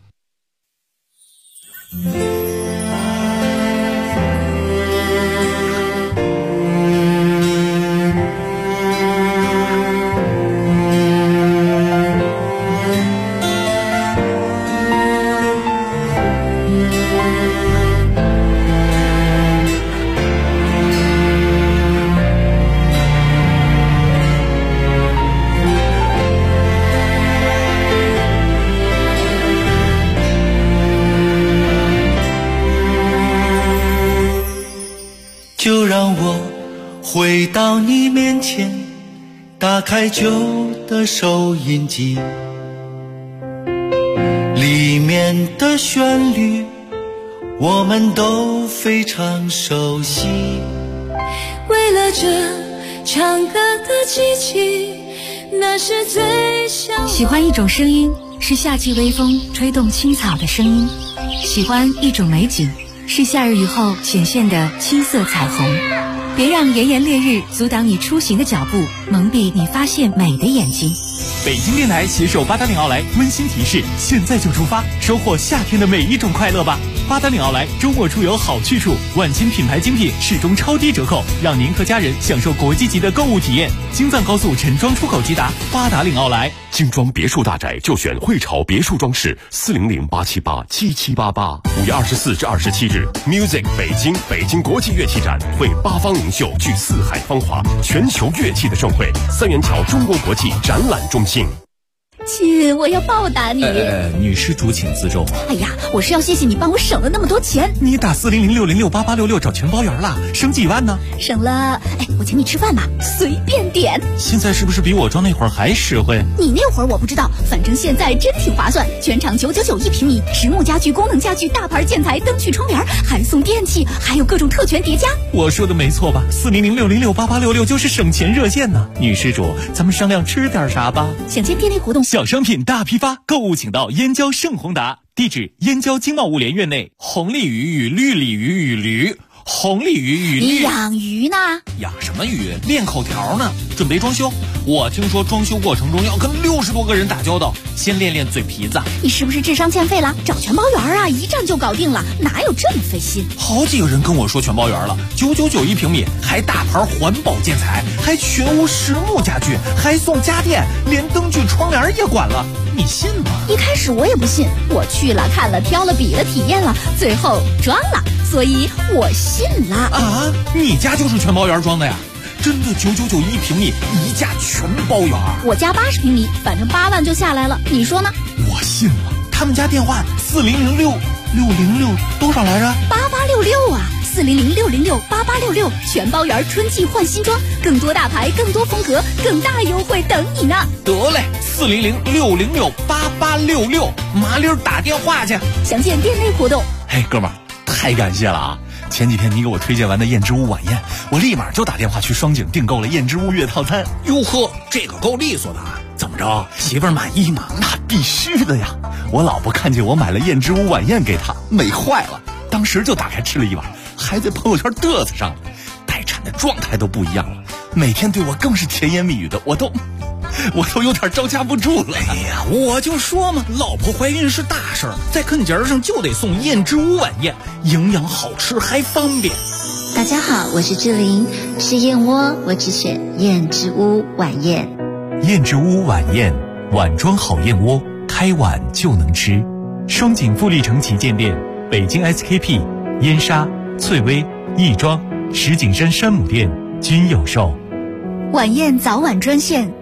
就让我回到你面前，打开旧的收音机，里面的旋律我们都非常熟悉。 为了这唱歌的机器，那是最想。 喜欢一种声音，是夏季微风吹动青草的声音；喜欢一种美景，是夏日雨后显现的七色彩虹。别让炎炎烈日阻挡你出行的脚步，蒙蔽你发现美的眼睛。 北京电台携手八达岭奥莱温馨提示：现在就出发，收获夏天的每一种快乐吧！八达岭奥莱周末出游好去处，万千品牌精品始终超低折扣，让您和家人享受国际级的购物体验。京藏高速陈庄出口直达八达岭奥莱。 精装别墅大宅就选汇潮别墅装饰，400-878-7788。5月24至27日 ，Music 北京国际乐器展，会八方领袖聚四海芳华，全球乐器的盛会。三元桥中国国际展览中心。 亲，我要报答你。 女施主请自重。 哎呀，我是要谢谢你帮我省了那么多钱。 你打400-606-8866找全包圆了，省几万呢？ 省了，我请你吃饭吧，随便点。 现在是不是比我装那会儿还实惠？ 你那会儿我不知道，反正现在真挺划算，全场999一平米，实木家具、功能家具、大牌建材、灯具、窗帘，还送电器，还有各种特权叠加。 我说的没错吧？400-606-8866就是省钱热线呢。女施主，咱们商量吃点啥吧？ 想见店内活动。 小商品大批发，购物请到燕郊盛宏达，地址燕郊经贸物联院内。红鲤鱼与绿鲤鱼与驴，红鲤鱼与绿。 你养鱼呢？ 养什么鱼？练口条呢，准备装修。我听说装修过程中要跟60多个人打交道，先练练嘴皮子。 你是不是智商欠费了？找全包圆啊，一站就搞定了，哪有这么费心？ 好几个人跟我说全包圆了，999一平米，还大牌环保建材，还全屋实木家具，还送家电，连灯具窗帘也管了，你信吗？ 一开始我也不信，我去了看了挑了比了体验了，最后装了，所以我信了。 啊，你家就是全包圆装的呀？真的999一平米，一价全包圆。 我家80平米，反正8万就下来了，你说呢？ 我信了。他们家电话4006666多少来着 ？8866啊，400-606-8866，全包圆春季换新装，更多大牌，更多风格，更大优惠等你呢。 得嘞，400-606-8866，麻溜打电话去。 详见店内活动。 嘿，哥们儿，太感谢了啊！前几天你给我推荐完的燕之屋晚宴，我立马就打电话去双井订购了燕之屋月套餐。 哟呵，这个够利索的啊！ 怎么着，媳妇儿满意吗？那必须的呀！我老婆看见我买了燕之屋晚宴给她，美坏了，当时就打开吃了一碗，还在朋友圈嘚瑟上了，待产的状态都不一样了，每天对我更是甜言蜜语的，我都有点招架不住了。 哎呀，我就说嘛，老婆怀孕是大事儿，在啃节上就得送燕之屋晚宴，营养好吃还方便。 大家好，我是志玲，吃燕窝我只选燕之屋晚宴。 燕之屋晚宴，碗装好燕窝，开碗就能吃。双井富力城旗舰店、北京 SKP、燕莎、翠微、亦庄、石景山山姆店均有售。 晚宴早晚专线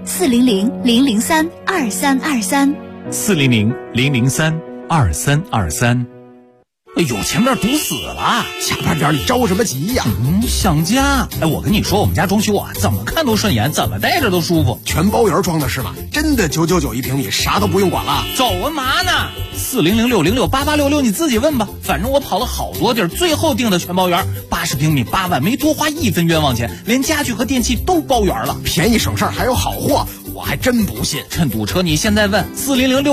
400-003-2323， 400-003-2323。 有前面堵死了， 下半点你着什么急呀？ 想家。我跟你说，我们家装修啊，怎么看都顺眼，怎么待着都舒服。 全包圆装的是吗？真的999一平米，啥都不用管了。 走啊嘛呢？4006068866，你自己问吧。反正我跑了好多地儿，最后定的全包圆，80平米8万，没多花1分冤枉钱，连家具和电器都包圆了， 便宜省事儿还有好货，我还真不信。 趁堵车，你现在问4006。